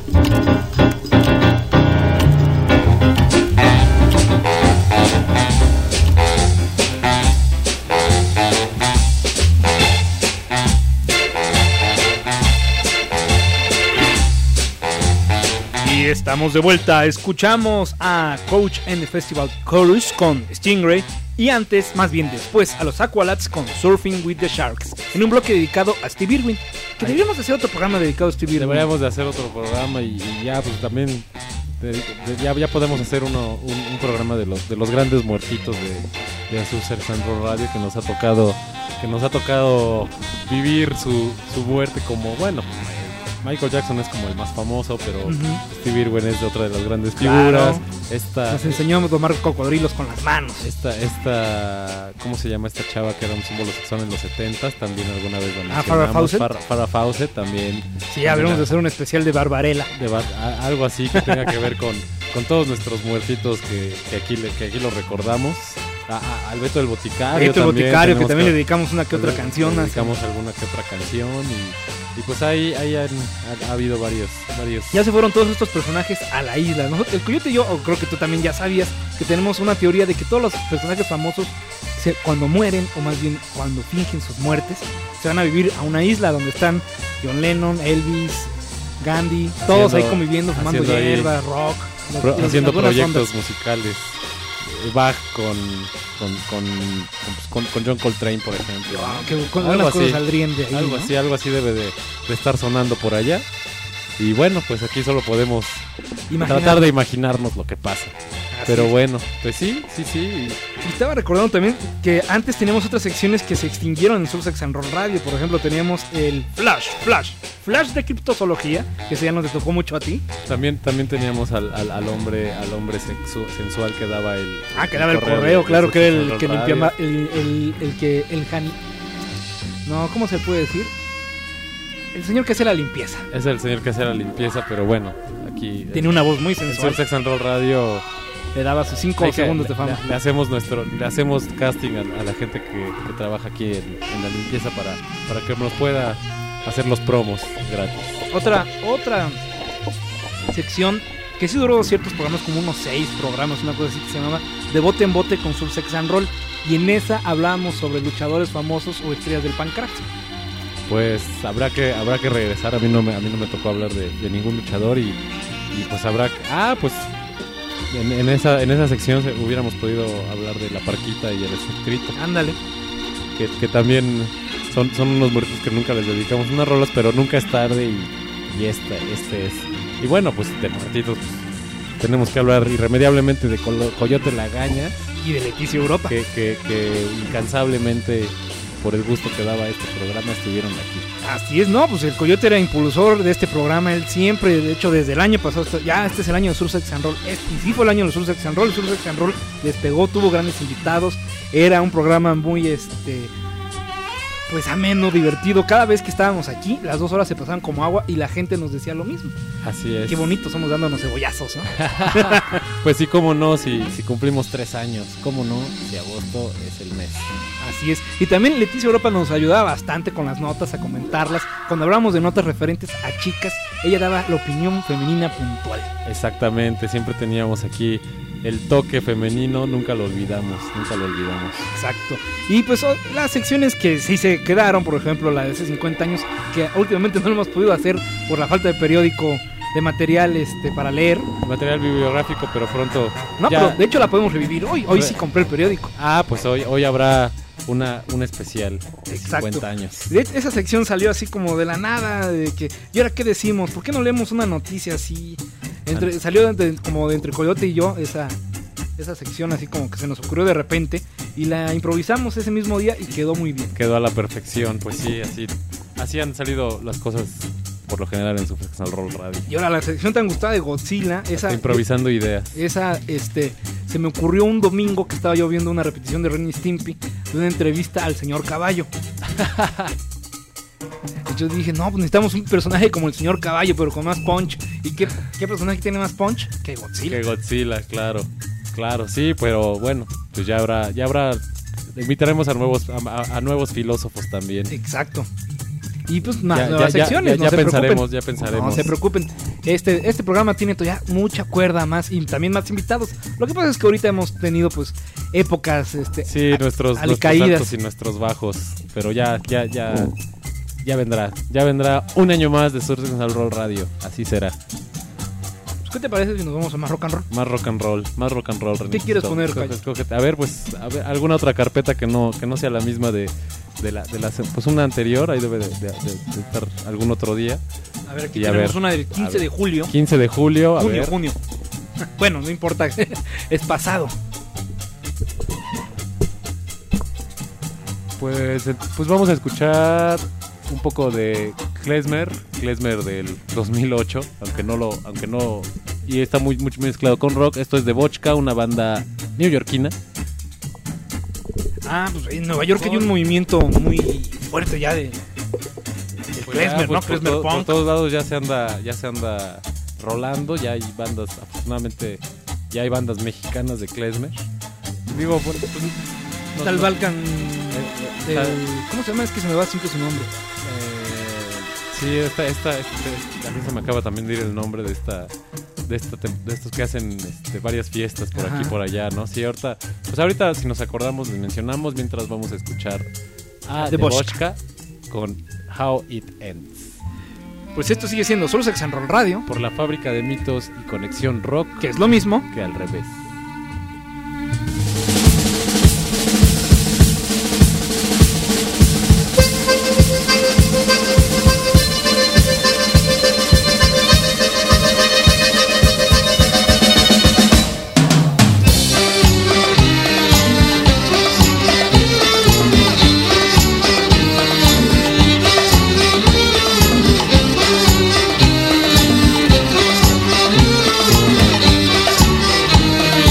Estamos de vuelta, escuchamos a Coach and the Festival Chorus con Stingray y antes, más bien después, a los Aqualats con Surfing with the Sharks, en un bloque dedicado a Steve Irwin, que deberíamos hacer otro programa dedicado a Steve Irwin. Deberíamos de hacer otro programa y, y ya pues también de, de, ya, ya podemos hacer uno, un, un programa de los de los grandes muertitos de, de Sur Sex and Roll Radio que nos ha tocado que nos ha tocado vivir su, su muerte como, bueno, Michael Jackson es como el más famoso, pero uh-huh. Steve Irwin es de otra de las grandes figuras. Claro. Esta, Nos enseñó a tomar cocodrilos con las manos. Esta, esta, ¿cómo se llama esta chava que era un símbolo sexual en los setentas? También alguna vez lo Ah, Farrah Fawcett. Farrah, Farrah Fawcett también. Sí, habremos de hacer un especial de Barbarella. De bar, a, algo así que tenga que ver con, con todos nuestros muertitos que, que, aquí, que aquí los recordamos. A, a, al Beto del Boticario. Beto del Boticario, que también que, le dedicamos una que otra le, canción. Le dedicamos así. alguna que otra canción y, y pues ahí, ahí han, ha, ha habido varios, varios. Ya se fueron todos estos personajes a la isla. Nosotros, el Coyote y yo, o creo que tú también ya sabías, que tenemos una teoría de que todos los personajes famosos, se, cuando mueren, o más bien cuando fingen sus muertes, se van a vivir a una isla donde están John Lennon, Elvis, Gandhi, todos haciendo, ahí conviviendo, fumando hierba, rock. Los, pro, los, haciendo proyectos ondas. musicales. Bach con con, con, con, con John Coltrane, por ejemplo. Wow, que con algo así saldrían de ahí, algo ¿no? así, algo así debe de, de estar sonando por allá. Y bueno, pues aquí solo podemos Imaginar. tratar de imaginarnos lo que pasa. Así Pero es. bueno, pues sí, sí, sí. Y estaba recordando también que antes teníamos otras secciones que se extinguieron en Sur Sex and Roll Radio. Por ejemplo, teníamos el Flash, Flash, Flash de criptozoología, que ese ya nos tocó mucho a ti. También, también teníamos al, al, al hombre, al hombre sexu, sensual que daba el Ah, que daba el correo, correo de, claro, de que era el que limpiaba, el, el, el que, el han... No, ¿cómo se puede decir? El señor que hace la limpieza. Es el señor que hace la limpieza, pero bueno, aquí... Tiene una voz muy sensual. En Sur Sex and Roll Radio... Le daba sus cinco segundos que, de fama. Le, le hacemos nuestro, le hacemos casting a, a la gente que, que trabaja aquí en, en la limpieza para, para que nos pueda hacer los promos gratis. Otra, otra sección que sí duró ciertos programas, como unos seis programas, una cosa así que se llamaba De Bote en Bote con Sur Sex and Roll. Y en esa hablábamos sobre luchadores famosos o estrellas del pancracio. Pues habrá que habrá que regresar. A mí no me a mí no me tocó hablar de, de ningún luchador y, y pues habrá que, ah pues en, en esa en esa sección hubiéramos podido hablar de la Parquita y el Escrito. Ándale. Que, que también son son unos muertos que nunca les dedicamos unas rolas, pero nunca es tarde y, y esta este es. Y bueno, pues de muertitos pues, tenemos que hablar irremediablemente de Colo, Coyote Lagaña y de Leticia Europa. Que, que, que incansablemente, por el gusto que daba este programa, estuvieron aquí. Así es, no, pues el Coyote era impulsor de este programa, él siempre, de hecho desde el año pasado, ya este es el año de Sur Sex and Roll, este, y sí fue el año de Sur Sex and Roll, Sur Sex and Roll despegó, tuvo grandes invitados, era un programa muy, este, pues ameno, divertido, cada vez que estábamos aquí, las dos horas se pasaban como agua y la gente nos decía lo mismo. Así es. Qué bonito somos dándonos cebollazos, ¿no? Pues sí, cómo no, si, si cumplimos tres años, cómo no, si agosto es el mes. Así es. Y también Leticia Europa nos ayudaba bastante con las notas, a comentarlas. Cuando hablábamos de notas referentes a chicas, ella daba la opinión femenina puntual. Exactamente, siempre teníamos aquí el toque femenino, nunca lo olvidamos, nunca lo olvidamos. Exacto. Y pues las secciones que sí se quedaron, por ejemplo, la de hace cincuenta años, que últimamente no lo hemos podido hacer por la falta de periódico, de material este para leer. Material bibliográfico, pero pronto... No, ya... pero de hecho la podemos revivir hoy. Hoy sí compré el periódico. Ah, pues hoy, hoy habrá una, un especial de Exacto. cincuenta años. De hecho, esa sección salió así como de la nada, de que... ¿Y ahora qué decimos? ¿Por qué no leemos una noticia así? Entre, salió de, como de entre Coyote y yo esa, esa sección así como que se nos ocurrió de repente y la improvisamos ese mismo día y quedó muy bien. Quedó a la perfección, pues sí, así, así han salido las cosas por lo general en Sur Sex and Roll Radio. Y ahora la sección tan gustada de Godzilla, esa... improvisando ideas. Esa, este, se me ocurrió un domingo que estaba yo viendo una repetición de Ren y Stimpy de una entrevista al señor Caballo. Y yo dije, no, pues necesitamos un personaje como el señor Caballo, pero con más punch. ¿Y qué, qué personaje tiene más punch que Godzilla? Que Godzilla, claro. Claro, sí, pero bueno, pues ya habrá, ya habrá, invitaremos a nuevos, a, a, a nuevos filósofos también. Exacto. Y pues más ya, nuevas ya, secciones, ya, no ya se pensaremos, preocupen. ya pensaremos. No se preocupen. Este, este programa tiene todavía mucha cuerda más y también más invitados. Lo que pasa es que ahorita hemos tenido pues épocas, este, sí, a, nuestros, nuestros altos y nuestros bajos, pero ya, ya, ya, ya vendrá, ya vendrá un año más de Surf and Roll Radio, así será. ¿Qué te parece si nos vamos a más rock and roll? Más rock and roll, más rock and roll. ¿Qué quieres poner, Cayo? A ver, pues, a ver, alguna otra carpeta que no, que no sea la misma de, de la, de la, pues una anterior, ahí debe de, de, de, de estar algún otro día. A ver, aquí y tenemos a ver, una del quince de julio. quince de julio, a junio, ver. junio. Bueno, no importa, es pasado. Pues, pues vamos a escuchar un poco de Klezmer, Klezmer del dos mil ocho, aunque no lo, aunque no, y está muy, muy mezclado con rock. Esto es de Vodka, una banda neoyorquina. Ah, pues en Nueva York hay un movimiento muy fuerte ya de, de pues Klezmer, ya, pues ¿no? por, Klezmer to, Punk. por todos lados ya se anda, ya se anda rolando, ya hay bandas, afortunadamente ya hay bandas mexicanas de Klezmer. Digo, pues, pues no, Tal no, Balkan, eh, del, tal, ¿cómo se llama? Es que se me va siempre su nombre. Sí, esta, esta, este, a mí se me acaba también de ir el nombre de esta, de esta, de estos que hacen este, varias fiestas por Ajá. aquí y por allá, ¿no? Sí, ahorita, pues ahorita si nos acordamos les mencionamos mientras vamos a escuchar a The Vodka con How It Ends. Pues esto sigue siendo Solo Sex and Roll Radio por la Fábrica de Mitos y Conexión Rock, que es lo mismo que al revés. Thank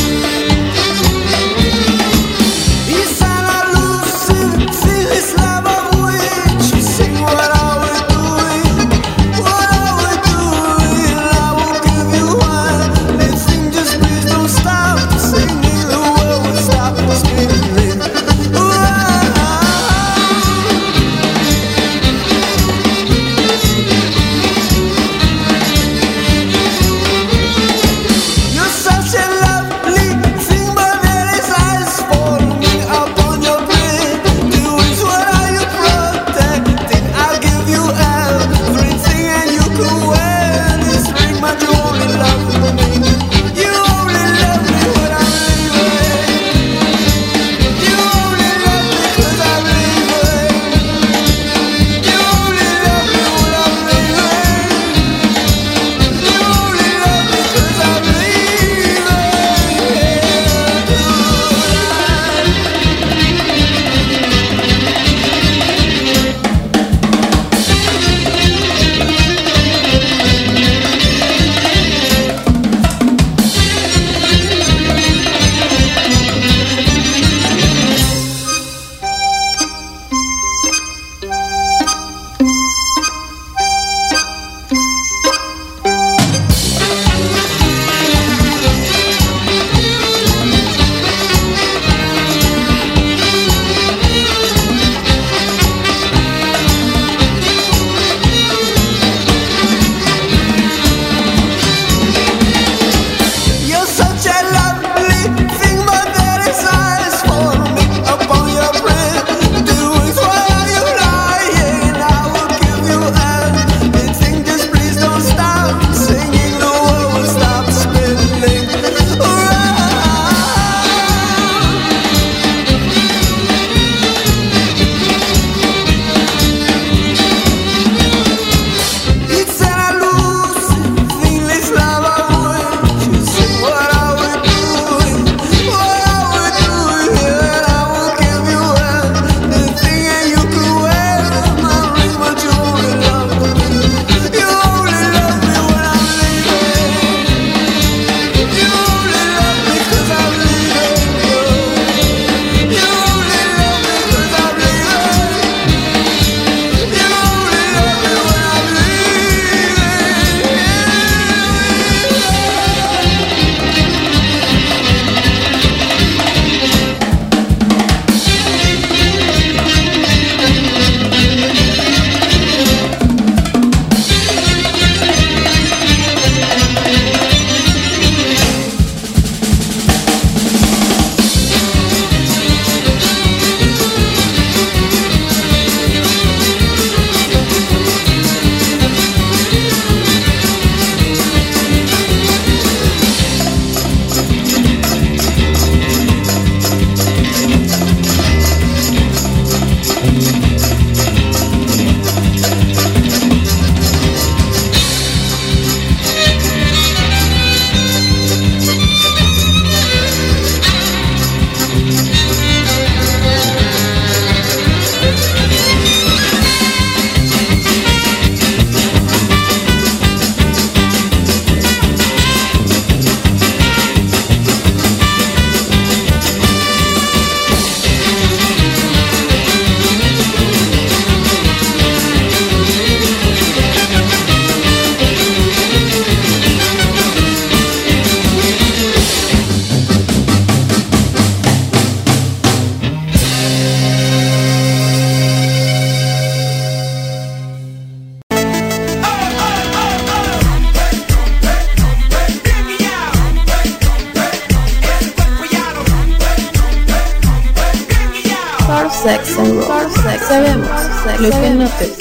Lo que notes.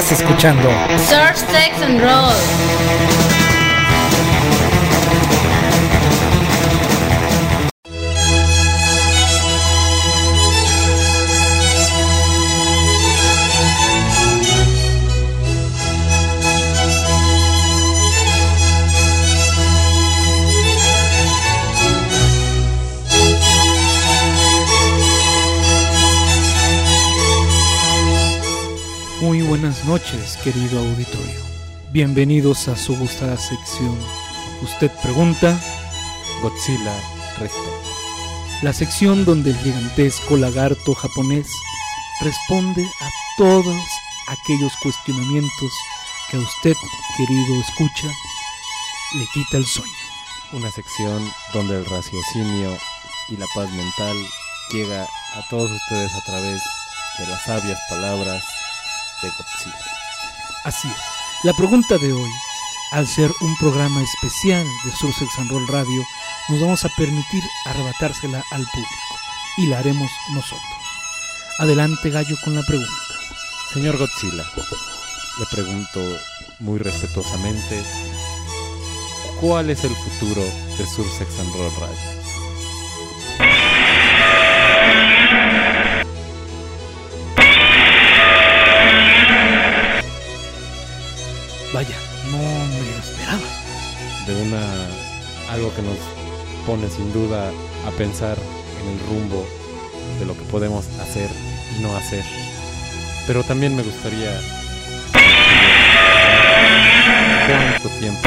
Estás escuchando Surf, Sex and Roll. Muy buenas noches, querido auditorio. Bienvenidos a su gustada sección. Usted pregunta, Godzilla responde. La sección donde el gigantesco lagarto japonés responde a todos aquellos cuestionamientos que a usted, querido escucha, le quita el sueño. Una sección donde el raciocinio y la paz mental llega a todos ustedes a través de las sabias palabras de Godzilla. Así es. La pregunta de hoy, al ser un programa especial de Surf, Sex and Roll Radio, nos vamos a permitir arrebatársela al público y la haremos nosotros. Adelante, Gallo, con la pregunta. Señor Godzilla, le pregunto muy respetuosamente, ¿cuál es el futuro de Surf, Sex and Roll Radio? Vaya, no me lo esperaba. De una algo que nos pone sin duda a pensar en el rumbo de lo que podemos hacer y no hacer. Pero también me gustaría cuánto tiempo.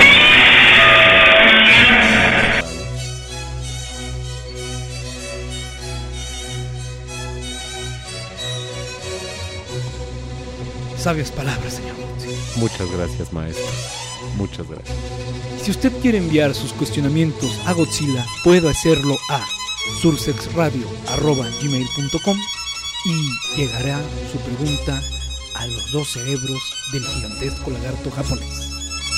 Sabias palabras, señor. Muchas gracias, maestro. Muchas gracias. Si usted quiere enviar sus cuestionamientos a Godzilla, puede hacerlo a surfsexradio arroba gmail punto com y llegará su pregunta a los dos cerebros del gigantesco lagarto japonés.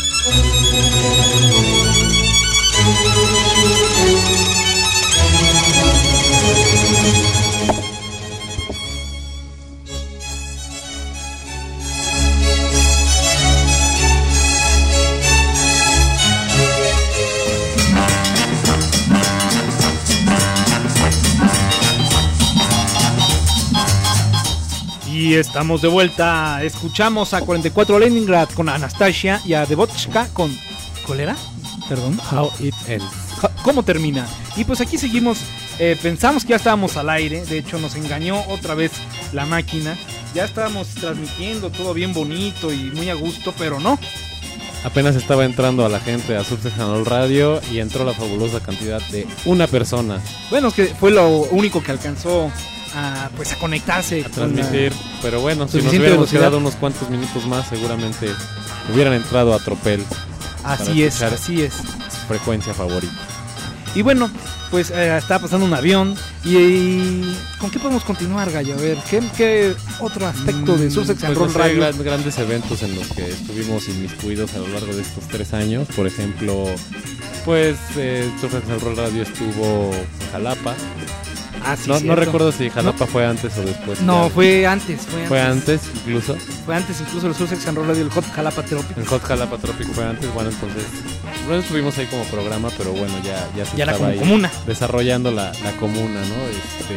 Y estamos de vuelta. Escuchamos a cuarenta y cuatro Leningrad con Anastasia y a Debotchka con... ¿Cuál era? Perdón. How It Ends. ¿Cómo termina? Y pues aquí seguimos. Eh, pensamos que ya estábamos al aire. De hecho nos engañó otra vez la máquina. Ya estábamos transmitiendo todo bien bonito y muy a gusto, pero no. Apenas estaba entrando a la gente a Surf, Sex and Roll Radio y entró la fabulosa cantidad de una persona. Bueno, es que fue lo único que alcanzó a, pues, a conectarse. A transmitir. La... Pero bueno, si nos hubiéramos quedado unos cuantos minutos más, seguramente hubieran entrado a tropel. Así es, así es. Su frecuencia favorita. Y bueno, pues eh, está pasando un avión. Y, y ¿con qué podemos continuar, Gallo? A ver, ¿qué, qué otro aspecto mm, de Surf, Sex and Roll pues, no sé, Radio? Gran, grandes eventos en los que estuvimos inmiscuidos a lo largo de estos tres años. Por ejemplo, pues eh, Surf, Sex and Roll Radio estuvo en Jalapa. Ah, sí, no, no recuerdo si Jalapa no. fue antes o después. No, fue antes, fue antes. Fue antes incluso. Fue antes incluso el Surf, Sex and Roll Radio, el Hot Jalapa Tropic. El Hot Jalapa Tropic fue antes, bueno, entonces no estuvimos ahí como programa, pero bueno, ya, ya se ya estaba ahí comuna. desarrollando la, la comuna, ¿no? Este,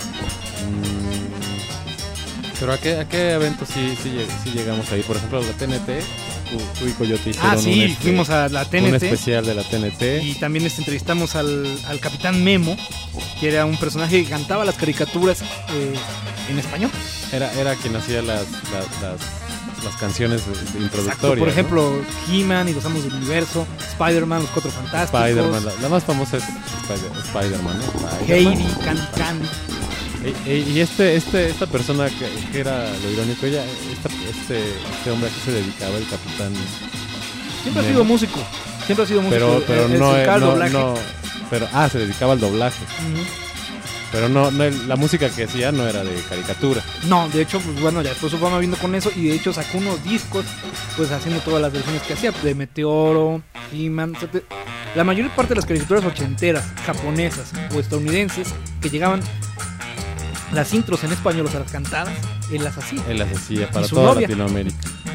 mmm, pero ¿a qué, a qué eventos sí, sí, sí llegamos ahí? Por ejemplo, la T N T. Tú, tú y Coyote hicieron ah, sí, un, este, fuimos a la T N T. Un especial de la T N T. Y también este, entrevistamos al, al Capitán Memo, que era un personaje que cantaba las caricaturas eh, en español. Era, era quien hacía las, las, las, las canciones introductorias. Exacto, por ejemplo, ¿no? He-Man y los Amos del Universo, Spider-Man, los Cuatro Fantásticos. Spider-Man, la, la más famosa es Spider- Spider-Man, ¿no? Heidi, Candy Candy. Y, y este, este, esta persona que, que era lo irónico, ella, esta, este, este hombre a qué se dedicaba, el Capitán. Siempre ha sido músico, siempre ha sido músico. Pero, pero el, el no, no, no, pero ah, se dedicaba al doblaje. Uh-huh. Pero no, no, la música que hacía no era de caricatura. No, de hecho, pues bueno, ya después su fama vino con eso y de hecho sacó unos discos, pues haciendo todas las versiones que hacía, de Meteoro, He-Man, o sea, te, la mayor parte de las caricaturas ochenteras, japonesas o estadounidenses que llegaban las intros en español, o sea, las cantadas, él las hacía. Él las hacía para su toda novia. Latinoamérica.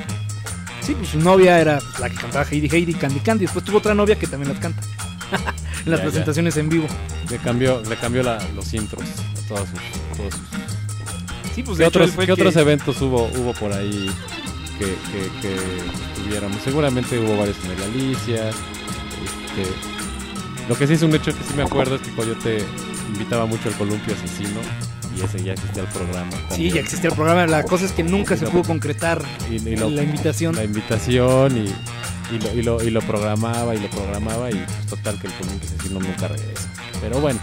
Sí, pues su novia era pues, la que cantaba Heidi Heidi, Candy Candy. Después tuvo otra novia que también las canta. En las Ya, presentaciones ya. en vivo. Le cambió, le cambió la, los intros a todos sus... Todos sus... Sí, pues ¿Qué de hecho otros, él fue qué el que- otros eventos hubo, hubo por ahí que, que, que tuviéramos? Seguramente hubo varios en el Alicia. Este, lo que sí es un hecho que sí me acuerdo es que Coyote invitaba mucho al Columpio Asesino y ese ya existía el programa. Sí, también. ya existía el programa. La cosa es que nunca se Lo- pudo concretar y, y lo- la invitación. La invitación y, y, lo, y, lo, y lo programaba y lo programaba y pues, total que el Columpio Asesino nunca regresa. Pero bueno,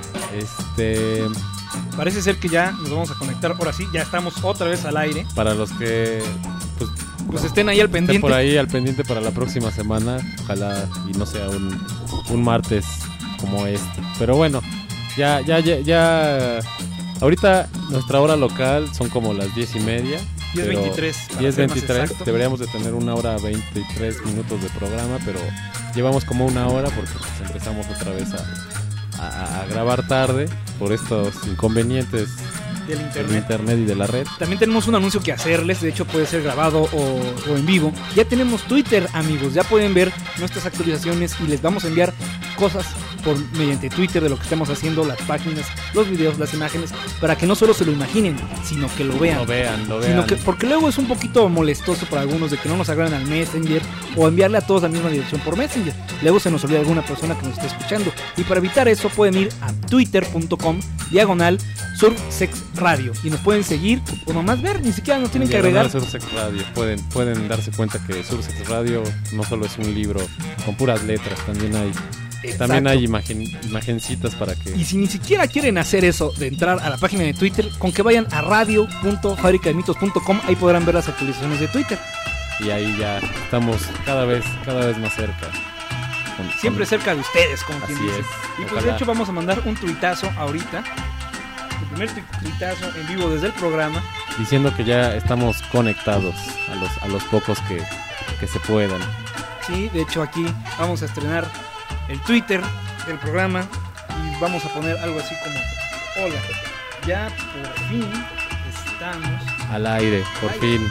este... Parece ser que ya nos vamos a conectar. Ahora sí, ya estamos otra vez al aire. Para los que pues, Pues estén ahí al estén pendiente. por ahí al pendiente para la próxima semana, ojalá y no sea un, un martes como este. Pero bueno, ya, ya, ya, ya. Ahorita nuestra hora local son como las diez y media. diez pero- veintitrés, para diez ser más veintitrés. exacto. Deberíamos de tener una hora veintitrés minutos de programa, pero llevamos como una hora porque pues, empezamos otra vez a, a, a grabar tarde por estos inconvenientes Del del internet. internet y de la red. También tenemos un anuncio que hacerles, de hecho puede ser grabado o, o en vivo. Ya tenemos Twitter, amigos, ya pueden ver nuestras actualizaciones y les vamos a enviar cosas por mediante Twitter de lo que estamos haciendo, las páginas, los videos, las imágenes, para que no solo se lo imaginen, sino que lo vean. Lo vean, lo Sino vean. que, porque luego es un poquito molestoso para algunos de que no nos agregan al Messenger o enviarle a todos la misma dirección por Messenger. Luego se nos olvida alguna persona que nos esté escuchando. Y para evitar eso pueden ir a twitter.com diagonal sursex radio y nos pueden seguir o nomás ver, ni siquiera nos tienen que Diagonal agregar. Sursex Radio. Pueden, pueden darse cuenta que Sursex Radio no solo es un libro con puras letras, también hay Exacto. también hay imagen, imagencitas para que Y si ni siquiera quieren hacer eso de entrar a la página de Twitter, con que vayan a radio punto fabrica de mitos punto com, ahí podrán ver las actualizaciones de Twitter. y ahí ya estamos cada vez cada vez más cerca. Con- Siempre con- cerca de ustedes, como quien Así dice. es. Y pues Ojalá. de hecho vamos a mandar un tuitazo ahorita. El primer tu- tuitazo en vivo desde el programa. diciendo que ya estamos conectados a los a los pocos que, que se puedan. Sí, de hecho aquí vamos a estrenar el Twitter del programa y vamos a poner algo así como: hola, ya por fin estamos. Al aire, por Ay. fin.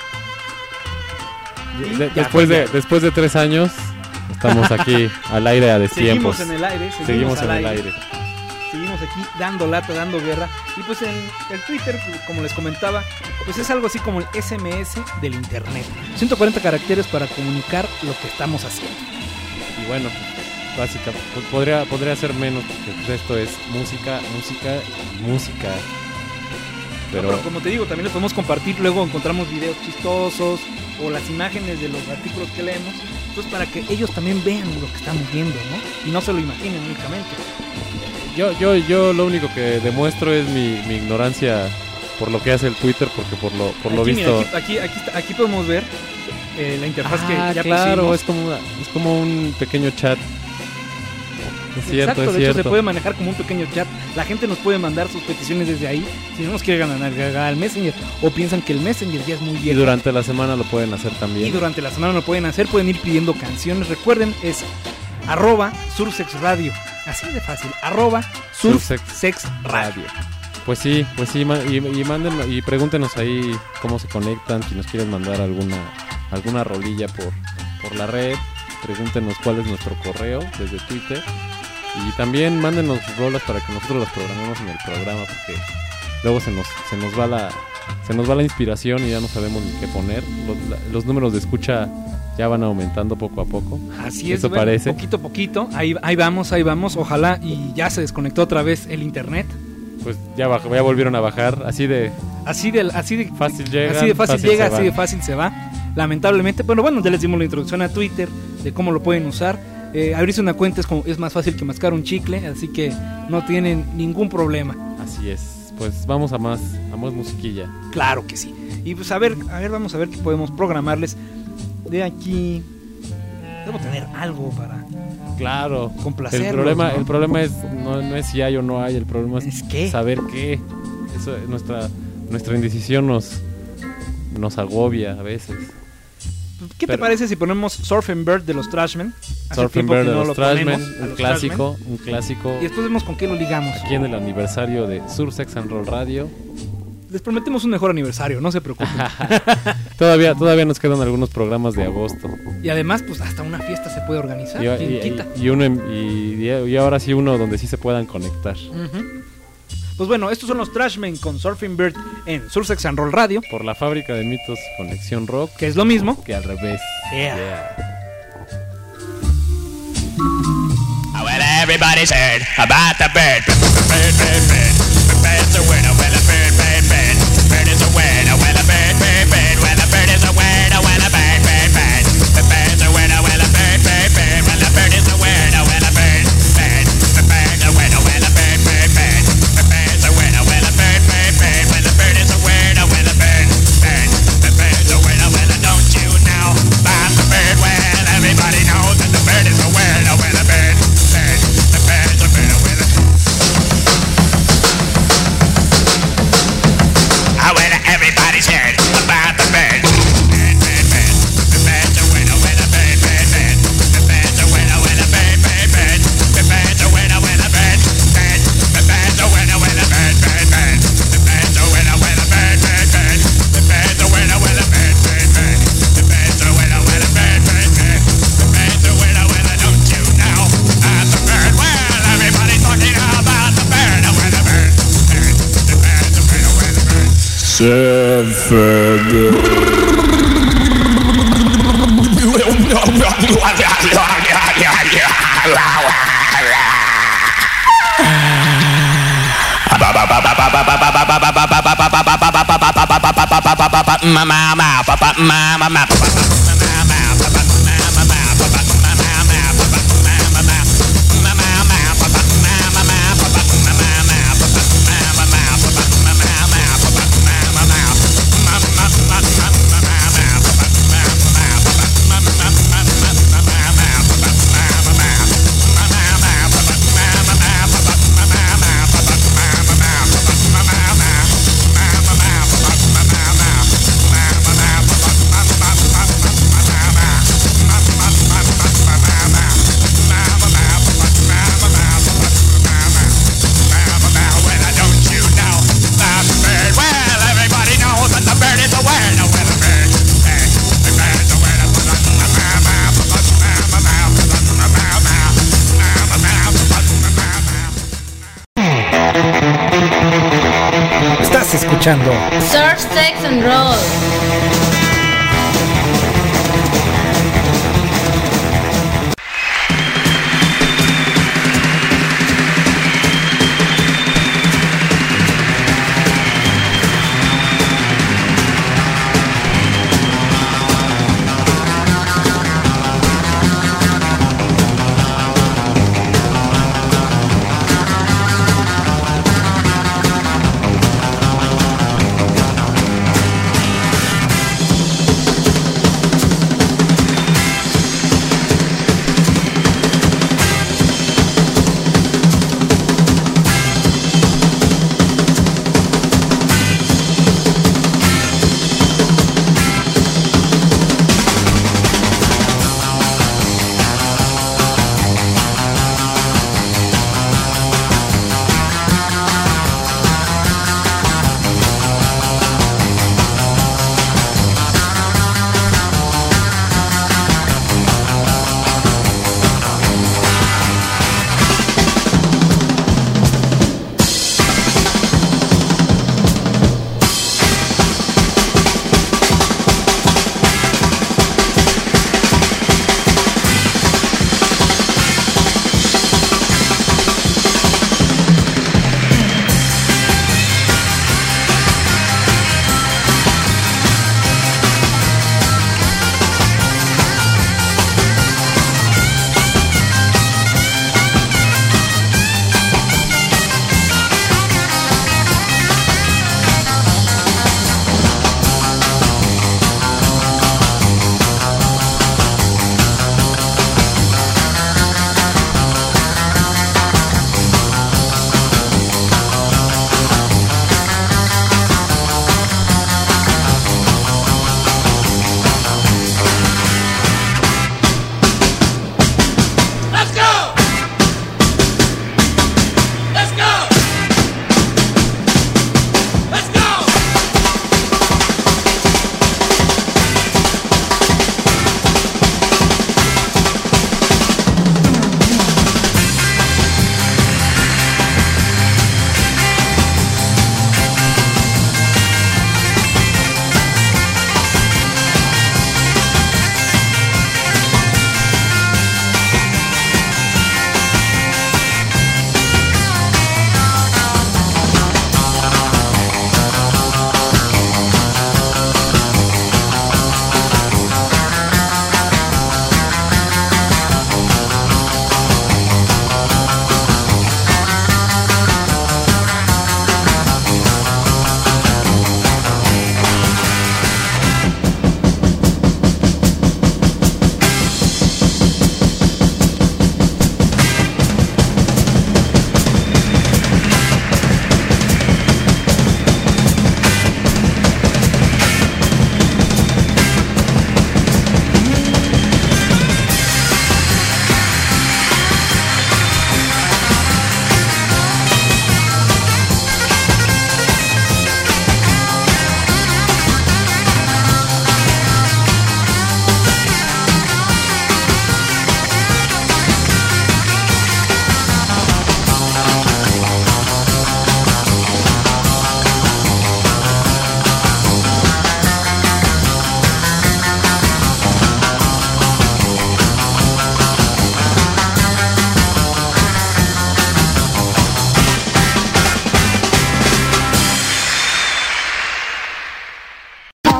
Y De- ya después fue de ya. después de tres años estamos aquí al aire a destiempos. Seguimos en el aire, seguimos, Seguimos al en el aire. aire. Seguimos aquí dando lata, dando guerra. Y pues en el Twitter, pues, como les comentaba, pues es algo así como el S M S del internet. ciento cuarenta caracteres para comunicar lo que estamos haciendo. Y bueno, básica, pues podría, podría ser menos, porque pues esto es música, música y música. No, Pero pero como te digo, también les podemos compartir. Luego encontramos videos chistosos o las imágenes de los artículos que leemos. Entonces para que ellos también vean lo que estamos viendo, ¿no? Y no se lo imaginen únicamente. yo, yo, yo lo único que demuestro es mi, mi ignorancia por lo que hace el Twitter, porque por lo, por lo Aquí, visto... mira, aquí, aquí, aquí, está- aquí podemos ver eh, la interfaz Ah, que ya claro, pusimos. es como, una- es como un pequeño chat. Es cierto, Exacto, es de hecho cierto. se puede manejar como un pequeño chat. La gente nos puede mandar sus peticiones desde ahí. Si no nos quieren agregar al Messenger o piensan que el Messenger ya es muy Y viejo. durante la semana lo pueden hacer Y también. durante la semana lo pueden hacer, pueden ir pidiendo canciones. Recuerden, es arroba sursex radio. Así de fácil, arroba sursex radio. Pues sí, pues sí, ma- y, y manden y pregúntenos ahí cómo se conectan, si nos quieren mandar alguna alguna rolilla por, por la red, pregúntenos cuál es nuestro correo desde Twitter y también mándenos rolas para que nosotros las programemos en el programa, porque luego se nos se nos va la se nos va la inspiración y ya no sabemos ni qué poner. Los, la- los números de escucha ya van aumentando poco a poco. Así es, Eso bueno, parece. poquito a poquito. Ahí, ahí vamos, ahí vamos. Ojalá y ya se desconectó otra vez el internet. Pues ya bajó, ya volvieron a bajar, así de Así de, así de fácil llegan, así de fácil, fácil llega, se así de van. fácil se va. Lamentablemente, bueno, bueno, ya les dimos la introducción a Twitter de cómo lo pueden usar. Eh, abrirse una cuenta es, como, es más fácil que mascar un chicle, así que no tienen ningún problema. Así es. Pues vamos a más, a más musiquilla. Claro que sí. Y pues a ver, a ver, vamos a ver qué podemos programarles de aquí. Debo tener algo para Claro. complacerlos, El problema, ¿no? el problema es no, no es si hay o no hay, el problema es, ¿Es qué? saber qué. Eso, nuestra, nuestra indecisión nos, nos agobia a veces. ¿Qué Pero- te parece si ponemos Surfing Bird de los Trashmen? Hace Surfing tiempo Bird que de no los lo Trashmen, ponemos, a un los clásico, un clásico. Trashmen. Y después vemos con qué lo ligamos. Aquí en el aniversario de Sur Sex and Roll Radio. Les prometemos un mejor aniversario, no se preocupen. todavía, todavía nos quedan algunos programas de agosto. Y además, pues hasta una fiesta se puede organizar. Y, ¿Quién y- quita? y uno en- y, y ahora sí uno donde sí se puedan conectar. Ujú. Pues bueno, estos son los Trashmen con Surfing Bird en Sursex and Roll Radio, Por la fábrica de mitos Conexión Rock, que es lo mismo. que al revés. Yeah. Yeah. Well, everybody's heard about the bird. Bird, bird, bird. The bird's a winner. Well, a bird, bird, bird. Bird is a winner. Well, a bird, bird, bird. Well, a bird is a winner. Well, a bird, bird, bird. The bird's a winner. Well, a bird, bird, bird. Well, a bird is a winner. Well, a bird, bird. The bird's a winner. Well, a bird, bird, bird. The bird's a winner. Well, a bird, bird, bird. Well, a bird is a winner. Well, a bird, bird. The bird's a winner. Well, don't you know about the bird? Well, everybody knows that the bird is a winner. Well, a bird, bird. The bird's a winner. Well, Ah, well, everybody's heard about the bird. Bird, bird, bird. The bird's a winner, winner, bird, bird, bird. The bird's a winner, winner, bird, bird, bird. The bird's a winner, winner, bird, bird. The bird's a winner, winner, bird, bird, bird. The bird's a winner, winner, bird, bird, bird. The bird's a winner, winner, bird, bird, bird. The bird's a winner, winner, bird, bird, bird. The bird's a winner, winner, don't you know about the bird? Well, everybody's talking about the bird, a winner, bird, bird. The bird's a winner, winner, bird. Estás escuchando Surf, Sex and Roll.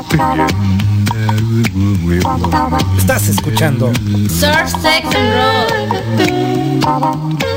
Estás escuchando Surf, Sex and Roll.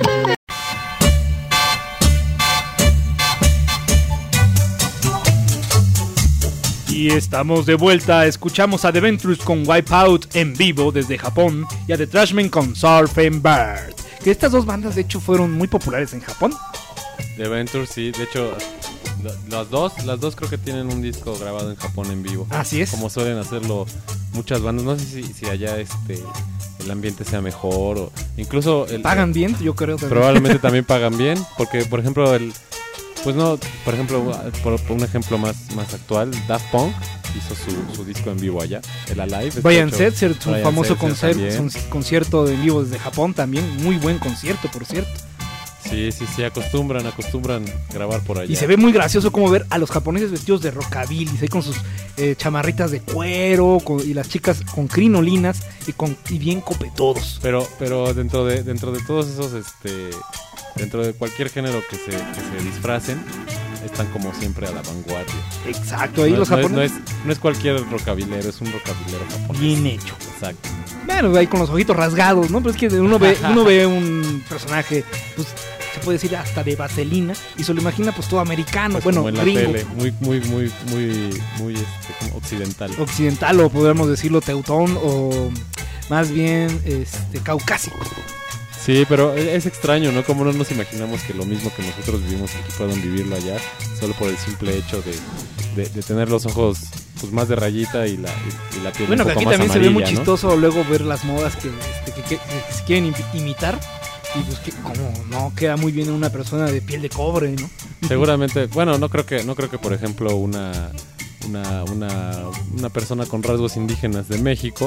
Y estamos de vuelta, escuchamos a The Ventures con Wipeout en vivo desde Japón y a The Trashmen con Surf and Bird. Que estas dos bandas de hecho fueron muy populares en Japón. The Ventures, sí, de hecho las dos, las dos creo que tienen un disco grabado en Japón en vivo. Así es. Como suelen hacerlo muchas bandas, no sé si, si allá este el ambiente sea mejor o incluso el, pagan bien, yo creo también. Probablemente también pagan bien, porque por ejemplo el pues no, por ejemplo, por, por un ejemplo más, más actual, Daft Punk hizo su, su disco en vivo allá, el Alive. Brian Setzer, su Brian famoso Setzer concer- concierto en vivo desde Japón también, muy buen concierto, por cierto. Sí, sí, sí, acostumbran, acostumbran grabar por allá. Y se ve muy gracioso como ver a los japoneses vestidos de rockabilly, ahí con sus eh, chamarritas de cuero, con, y las chicas con crinolinas y con y bien copetodos. Pero, pero dentro de, dentro de todos esos, este, dentro de cualquier género que se, que se disfracen, están como siempre a la vanguardia. Exacto, ahí no, los no japoneses. Es, no, es, no es cualquier rockabilero, es un rockabilero japonés. Bien hecho. Exacto. Bueno, ahí con los ojitos rasgados, ¿no? Pero es que uno ve, uno ve un personaje, pues se puede decir hasta de vaselina, y se lo imagina pues todo americano, Pues bueno, como en la gringo. tele, muy, muy, muy, muy, muy este, como occidental. Occidental, o podríamos decirlo teutón, o más bien este caucásico. Sí, pero es extraño, ¿no? Como no nos imaginamos que lo mismo que nosotros vivimos aquí puedan vivirlo allá, solo por el simple hecho de, de, de tener los ojos pues más de rayita y la, y, y la piel Bueno, un que poco aquí más también amarilla, se ve muy ¿no? chistoso luego ver las modas que, este, que, que, que se quieren im- imitar, y pues que como no queda muy bien una persona de piel de cobre, ¿no? Seguramente, bueno, no creo que, no creo que por ejemplo una, una, una, una persona con rasgos indígenas de México,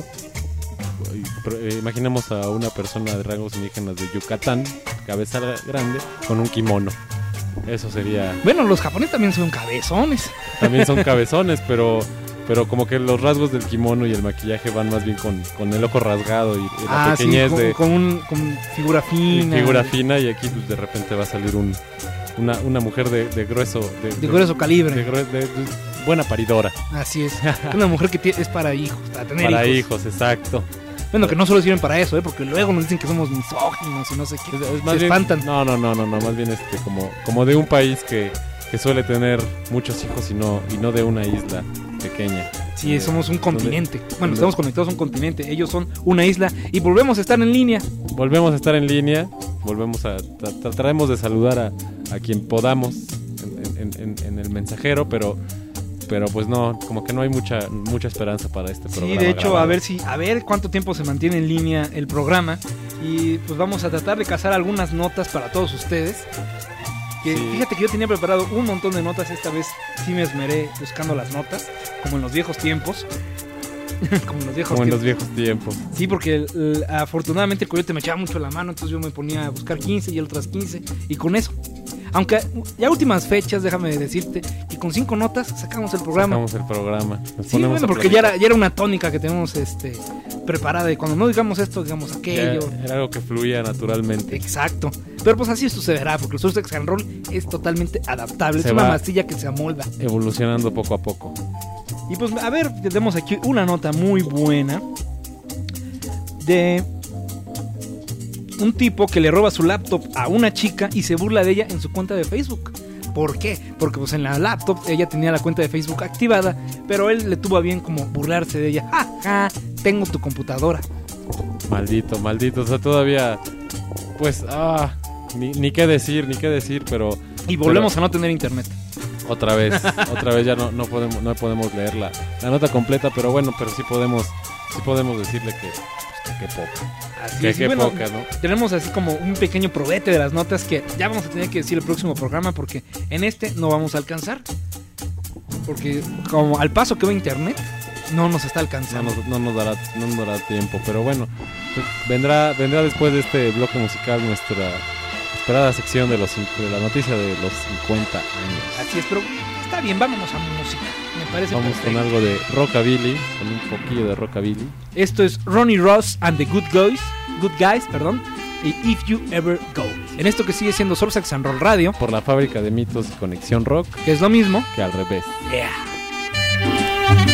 eh, imaginemos a una persona de rasgos indígenas de Yucatán, cabeza grande, con un kimono. Eso sería... Bueno, los japoneses también son cabezones. También son cabezones, pero pero como que los rasgos del kimono y el maquillaje van más bien con, con el ojo rasgado y, y la Ah, sí, pequeñez con, de con, un, con figura fina. figura fina, y aquí pues, de repente va a salir un una, una mujer de, de grueso de, De grueso calibre. de, grue- de- de buena paridora. Así es. Una mujer que tie- es para hijos, para tener Para hijos. hijos, exacto. Bueno, que no solo sirven para eso, ¿eh? Porque luego nos dicen que somos misóginos y no sé qué. Es, es Se más bien, espantan. no, no, no, no, no, más bien este como como de un país que, que suele tener muchos hijos y no y no de una isla pequeña. Sí, Donde- somos un donde- continente. Bueno, donde- estamos conectados a un continente. Ellos son una isla y volvemos a estar en línea. Volvemos a estar en línea, volvemos a tra- tra- trataremos de saludar a, a quien podamos en, en- en- en el mensajero, pero pero pues no, como que no hay mucha mucha esperanza para este Sí, programa. de hecho, grabado. a ver si a ver cuánto tiempo se mantiene en línea el programa, y pues vamos a tratar de cazar algunas notas para todos ustedes. Que Sí. fíjate que yo tenía preparado un montón de notas, esta vez sí me esmeré buscando las notas, como en los viejos tiempos. como en los viejos como en tiempos. los viejos tiempos. Sí, porque el- el- afortunadamente el coyote me echaba mucho la mano, entonces yo me ponía a buscar quince y él otras quince, y con eso. Aunque ya últimas fechas, déjame decirte, que con cinco notas sacamos el programa. Sacamos el programa. Nos Sí, ponemos bueno, a porque ya platicar. era, ya era una tónica que tenemos este, preparada, y cuando no digamos esto, digamos Ya aquello. era algo que fluía naturalmente. Exacto. Pero pues así sucederá, porque el Surf Sex and Roll es totalmente adaptable. Se es una va- mastilla que se amolda. Evolucionando poco a poco. Y pues, a ver, tenemos aquí una nota muy buena de un tipo que le roba su laptop a una chica y se burla de ella en su cuenta de Facebook. ¿Por qué? Porque pues en la laptop ella tenía la cuenta de Facebook activada, pero él le tuvo a bien como burlarse de ella. ¡Ja, ja! Tengo tu computadora. Maldito, maldito. O sea, todavía. Pues, ah. Ni, ni qué decir, ni qué decir, pero. Y volvemos a no tener internet. Otra vez, otra vez ya no, no podemos no podemos leer la, la nota completa, pero bueno, pero sí podemos sí podemos decirle que pues, que qué poca. Así Que es, y qué bueno, poca, ¿no? tenemos así como un pequeño probete de las notas que ya vamos a tener que decir el próximo programa, porque en este no vamos a alcanzar. Porque como al paso que va internet, no nos está No alcanzando. nos, no nos dará no nos dará tiempo, pero bueno, pues, vendrá vendrá después de este bloque musical nuestra esperada sección de los cin- de la noticia de los cincuenta años. Así es, pero está bien, vámonos a música. Me parece Vamos perfecto. con algo de rockabilly, con un poquillo de rockabilly. Esto es Ronnie Ross and the Good Guys, Good Guys, perdón, y If You Ever Go. En esto que sigue siendo Surf Sex and Roll Radio, Por la fábrica de mitos y conexión rock, que es lo mismo. que al revés. Yeah.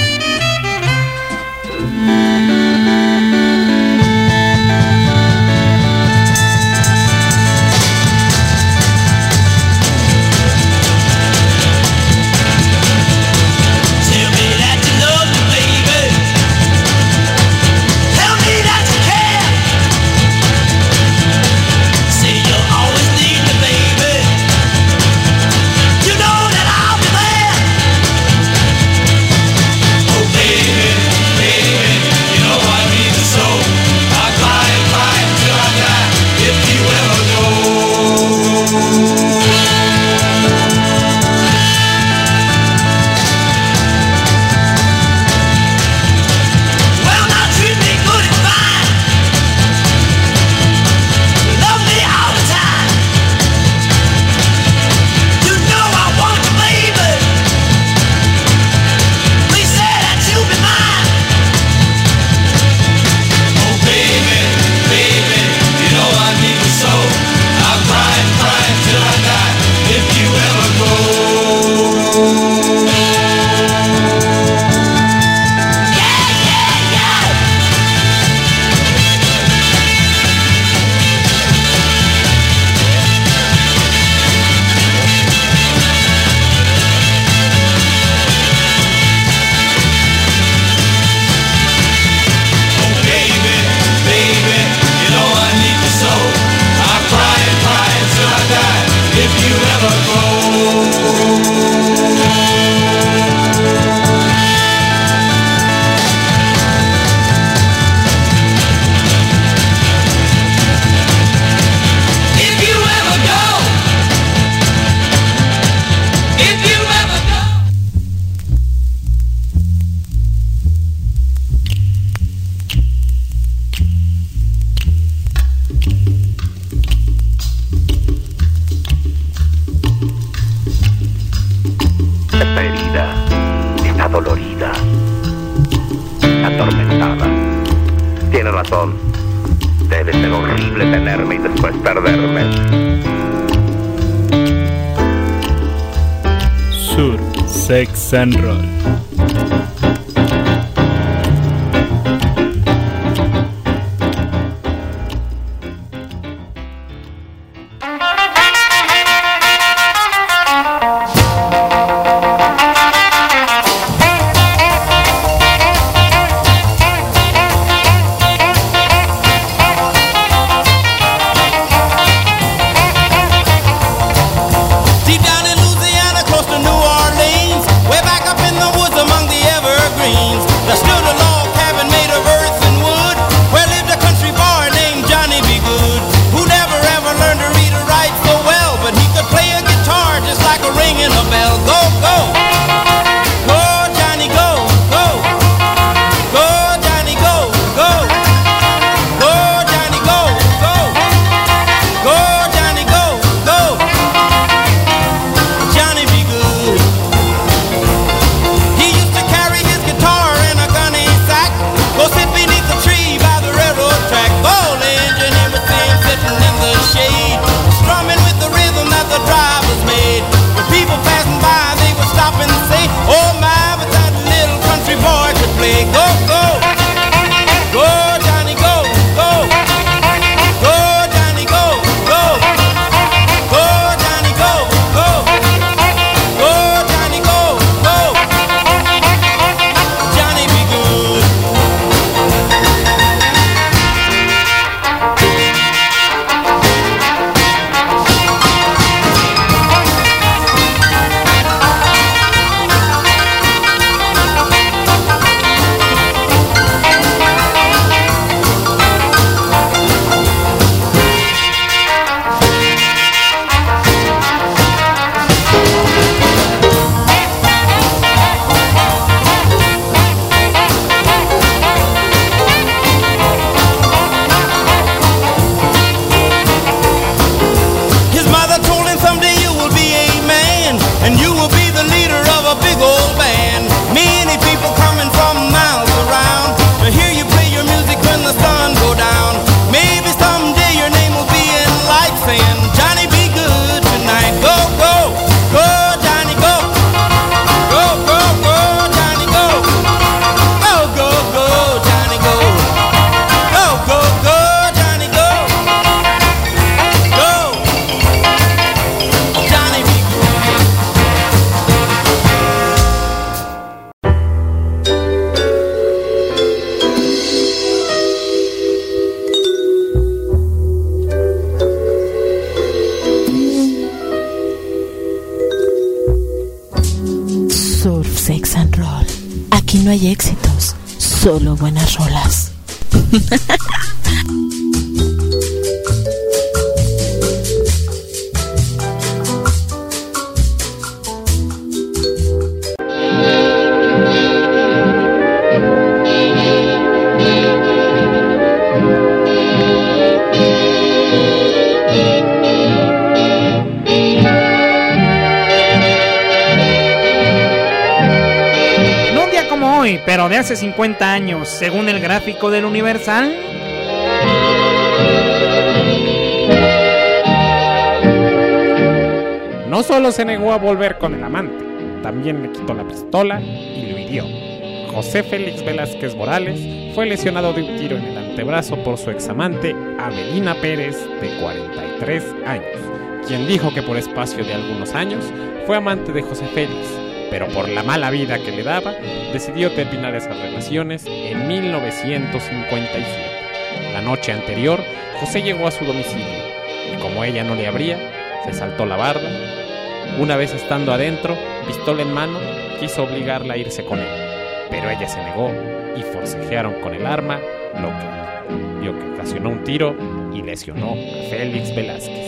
Nada. Tiene razón. Debe ser horrible tenerme y después perderme. Sur, Sex and Roll. Sex and Roll. Aquí no hay éxitos, solo buenas rolas. Pero de hace cincuenta años, según el gráfico del Universal. No solo se negó a volver con el amante, también le quitó la pistola y lo hirió. José Félix Velázquez Morales fue lesionado de un tiro en el antebrazo por su examante Avelina Pérez, de cuarenta y tres años, quien dijo que por espacio de algunos años fue amante de José Félix, pero por la mala vida que le daba, decidió terminar esas relaciones en mil novecientos cincuenta y siete. La noche anterior, José llegó a su domicilio, y como ella no le abría, se saltó la barda. Una vez estando adentro, pistola en mano, quiso obligarla a irse con él, pero ella se negó, y forcejearon con el arma, lo que, lo que ocasionó un tiro y lesionó a Félix Velázquez.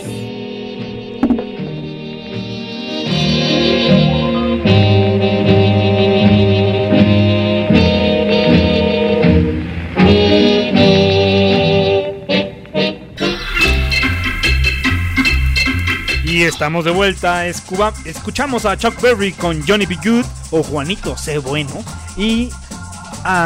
Y estamos de vuelta, Escuba. Escuchamos a Chuck Berry con Johnny B. Good o Juanito C. Bueno y a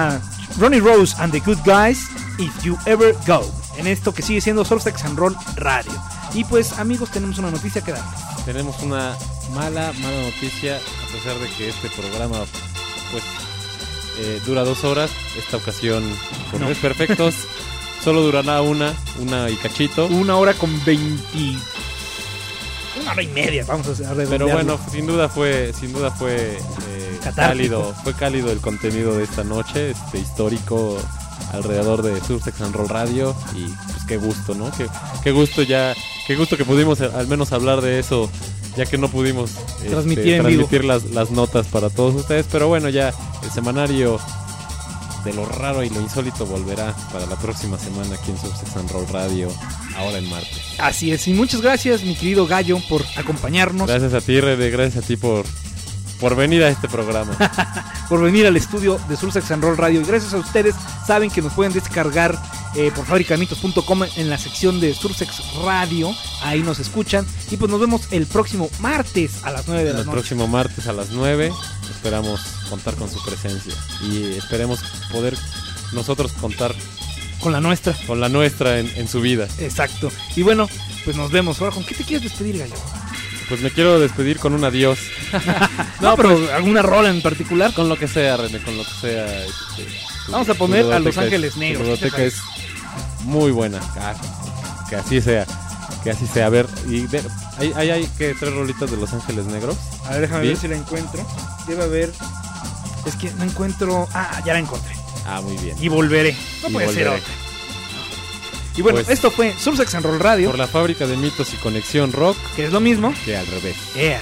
Ronnie Rose and the Good Guys, If You Ever Go, en esto que sigue siendo Surf Sex and Roll Radio. Y pues amigos, tenemos una noticia que darles. Tenemos una mala, mala noticia, a pesar de que este programa pues eh, dura dos horas, esta ocasión por No. desperfectos solo durará una, una y cachito. Una hora con veinte... Una hora y media, vamos a redondearlo. Pero bueno, sin duda fue, sin duda fue eh, cálido, fue cálido el contenido de esta noche, este histórico alrededor de Surf Sex and Roll Radio, y pues qué gusto, ¿no? Qué, qué gusto ya, qué gusto que pudimos al menos hablar de eso, ya que no pudimos este, Transmitir en transmitir las, las notas para todos ustedes, pero bueno, ya el semanario de lo raro y lo insólito volverá para la próxima semana aquí en Surf Sex and Roll Radio, ahora en martes. Así es, y muchas gracias, mi querido Gallo, por acompañarnos. Gracias a ti, Rebe, gracias a ti por, por venir a este programa. Por venir al estudio de Surf Sex and Roll Radio. Y gracias a ustedes, saben que nos pueden descargar eh, por fabrica de mitos punto com en la sección de Surf Sex Radio. Ahí nos escuchan. Y pues nos vemos el próximo martes a las nueve de la El noche. próximo martes a las nueve. Esperamos contar con su presencia. Y esperemos poder nosotros contar con la nuestra. Con la nuestra en, en su vida. Exacto. Y bueno, pues nos vemos. Ahora, ¿con qué te quieres despedir, Gallo? Pues me quiero despedir con un adiós. no, no, pero pues, ¿alguna rola en particular? Con lo que sea, René, con lo que sea. Este, tu, Vamos a poner a Los Ángeles Negros. La biblioteca es muy buena. Ah, que así sea. Que así sea. A ver, y de, ¿hay, hay, hay que tres rolitas de Los Ángeles Negros? A ver, déjame ¿Sí? ver si la encuentro. Debe haber. Es que no encuentro. Ah, ya la encontré. Ah, muy bien. Y volveré. No y puede volveré. ser otra. Y bueno, pues, esto fue Surf Sex and Roll Radio. Por la fábrica de mitos y conexión rock. Que es lo mismo. Que al revés. Yeah.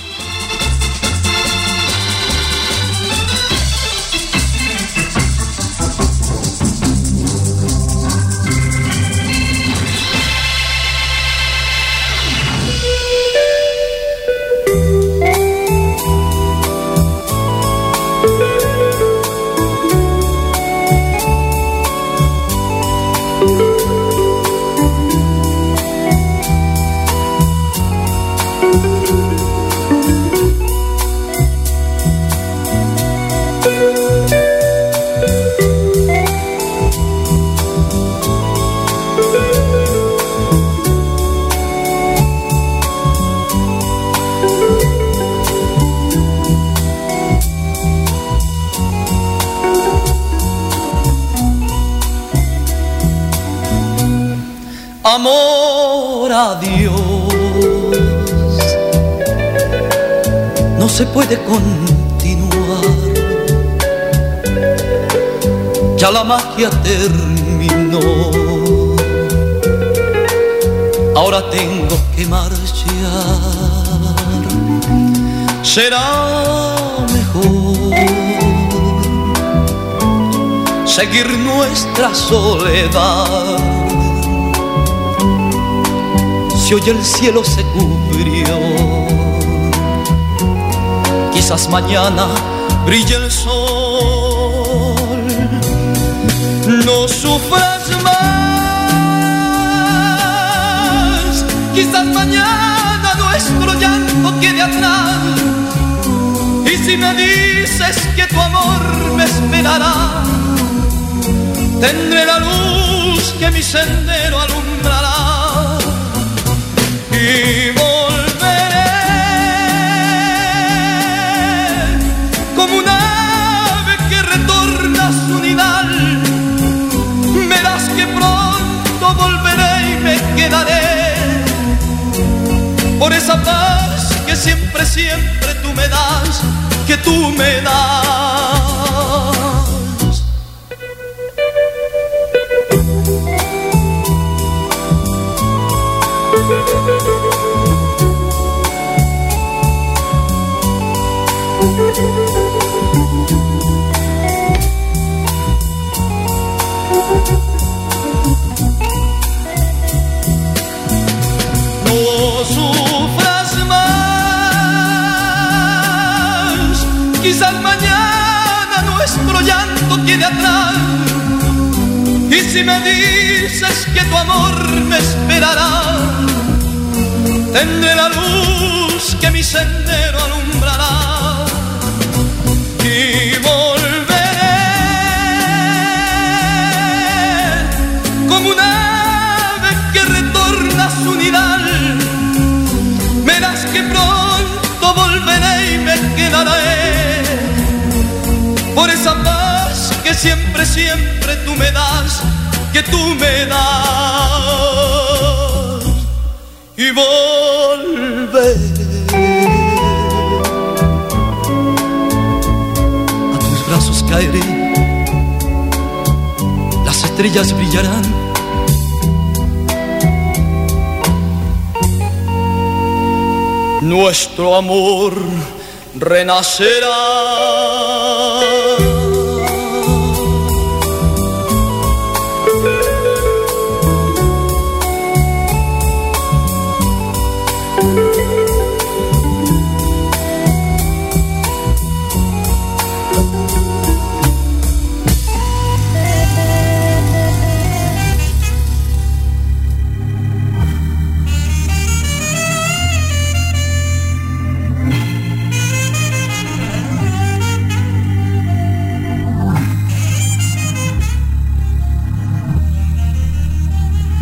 Amor a Dios, no se puede continuar, ya la magia terminó, ahora tengo que marchar, será mejor seguir nuestra soledad. Si hoy el cielo se cubrió, quizás mañana brille el sol. No sufras más, quizás mañana nuestro llanto quede atrás. Y si me dices que tu amor me esperará, tendré la luz que mi sendero alumbrará. Y volveré como un ave que retorna a su nidal. Verás que pronto volveré y me quedaré por esa paz que siempre, siempre tú me das, que tú me das. No sufras más, quizás mañana nuestro llanto quede atrás. Y si me dices que tu amor me esperará, tendré la luz que mi sendero alumbrará. Y volveré siempre, siempre tú me das, que tú me das. Y volveré a tus brazos, caeré, las estrellas brillarán. Nuestro amor renacerá.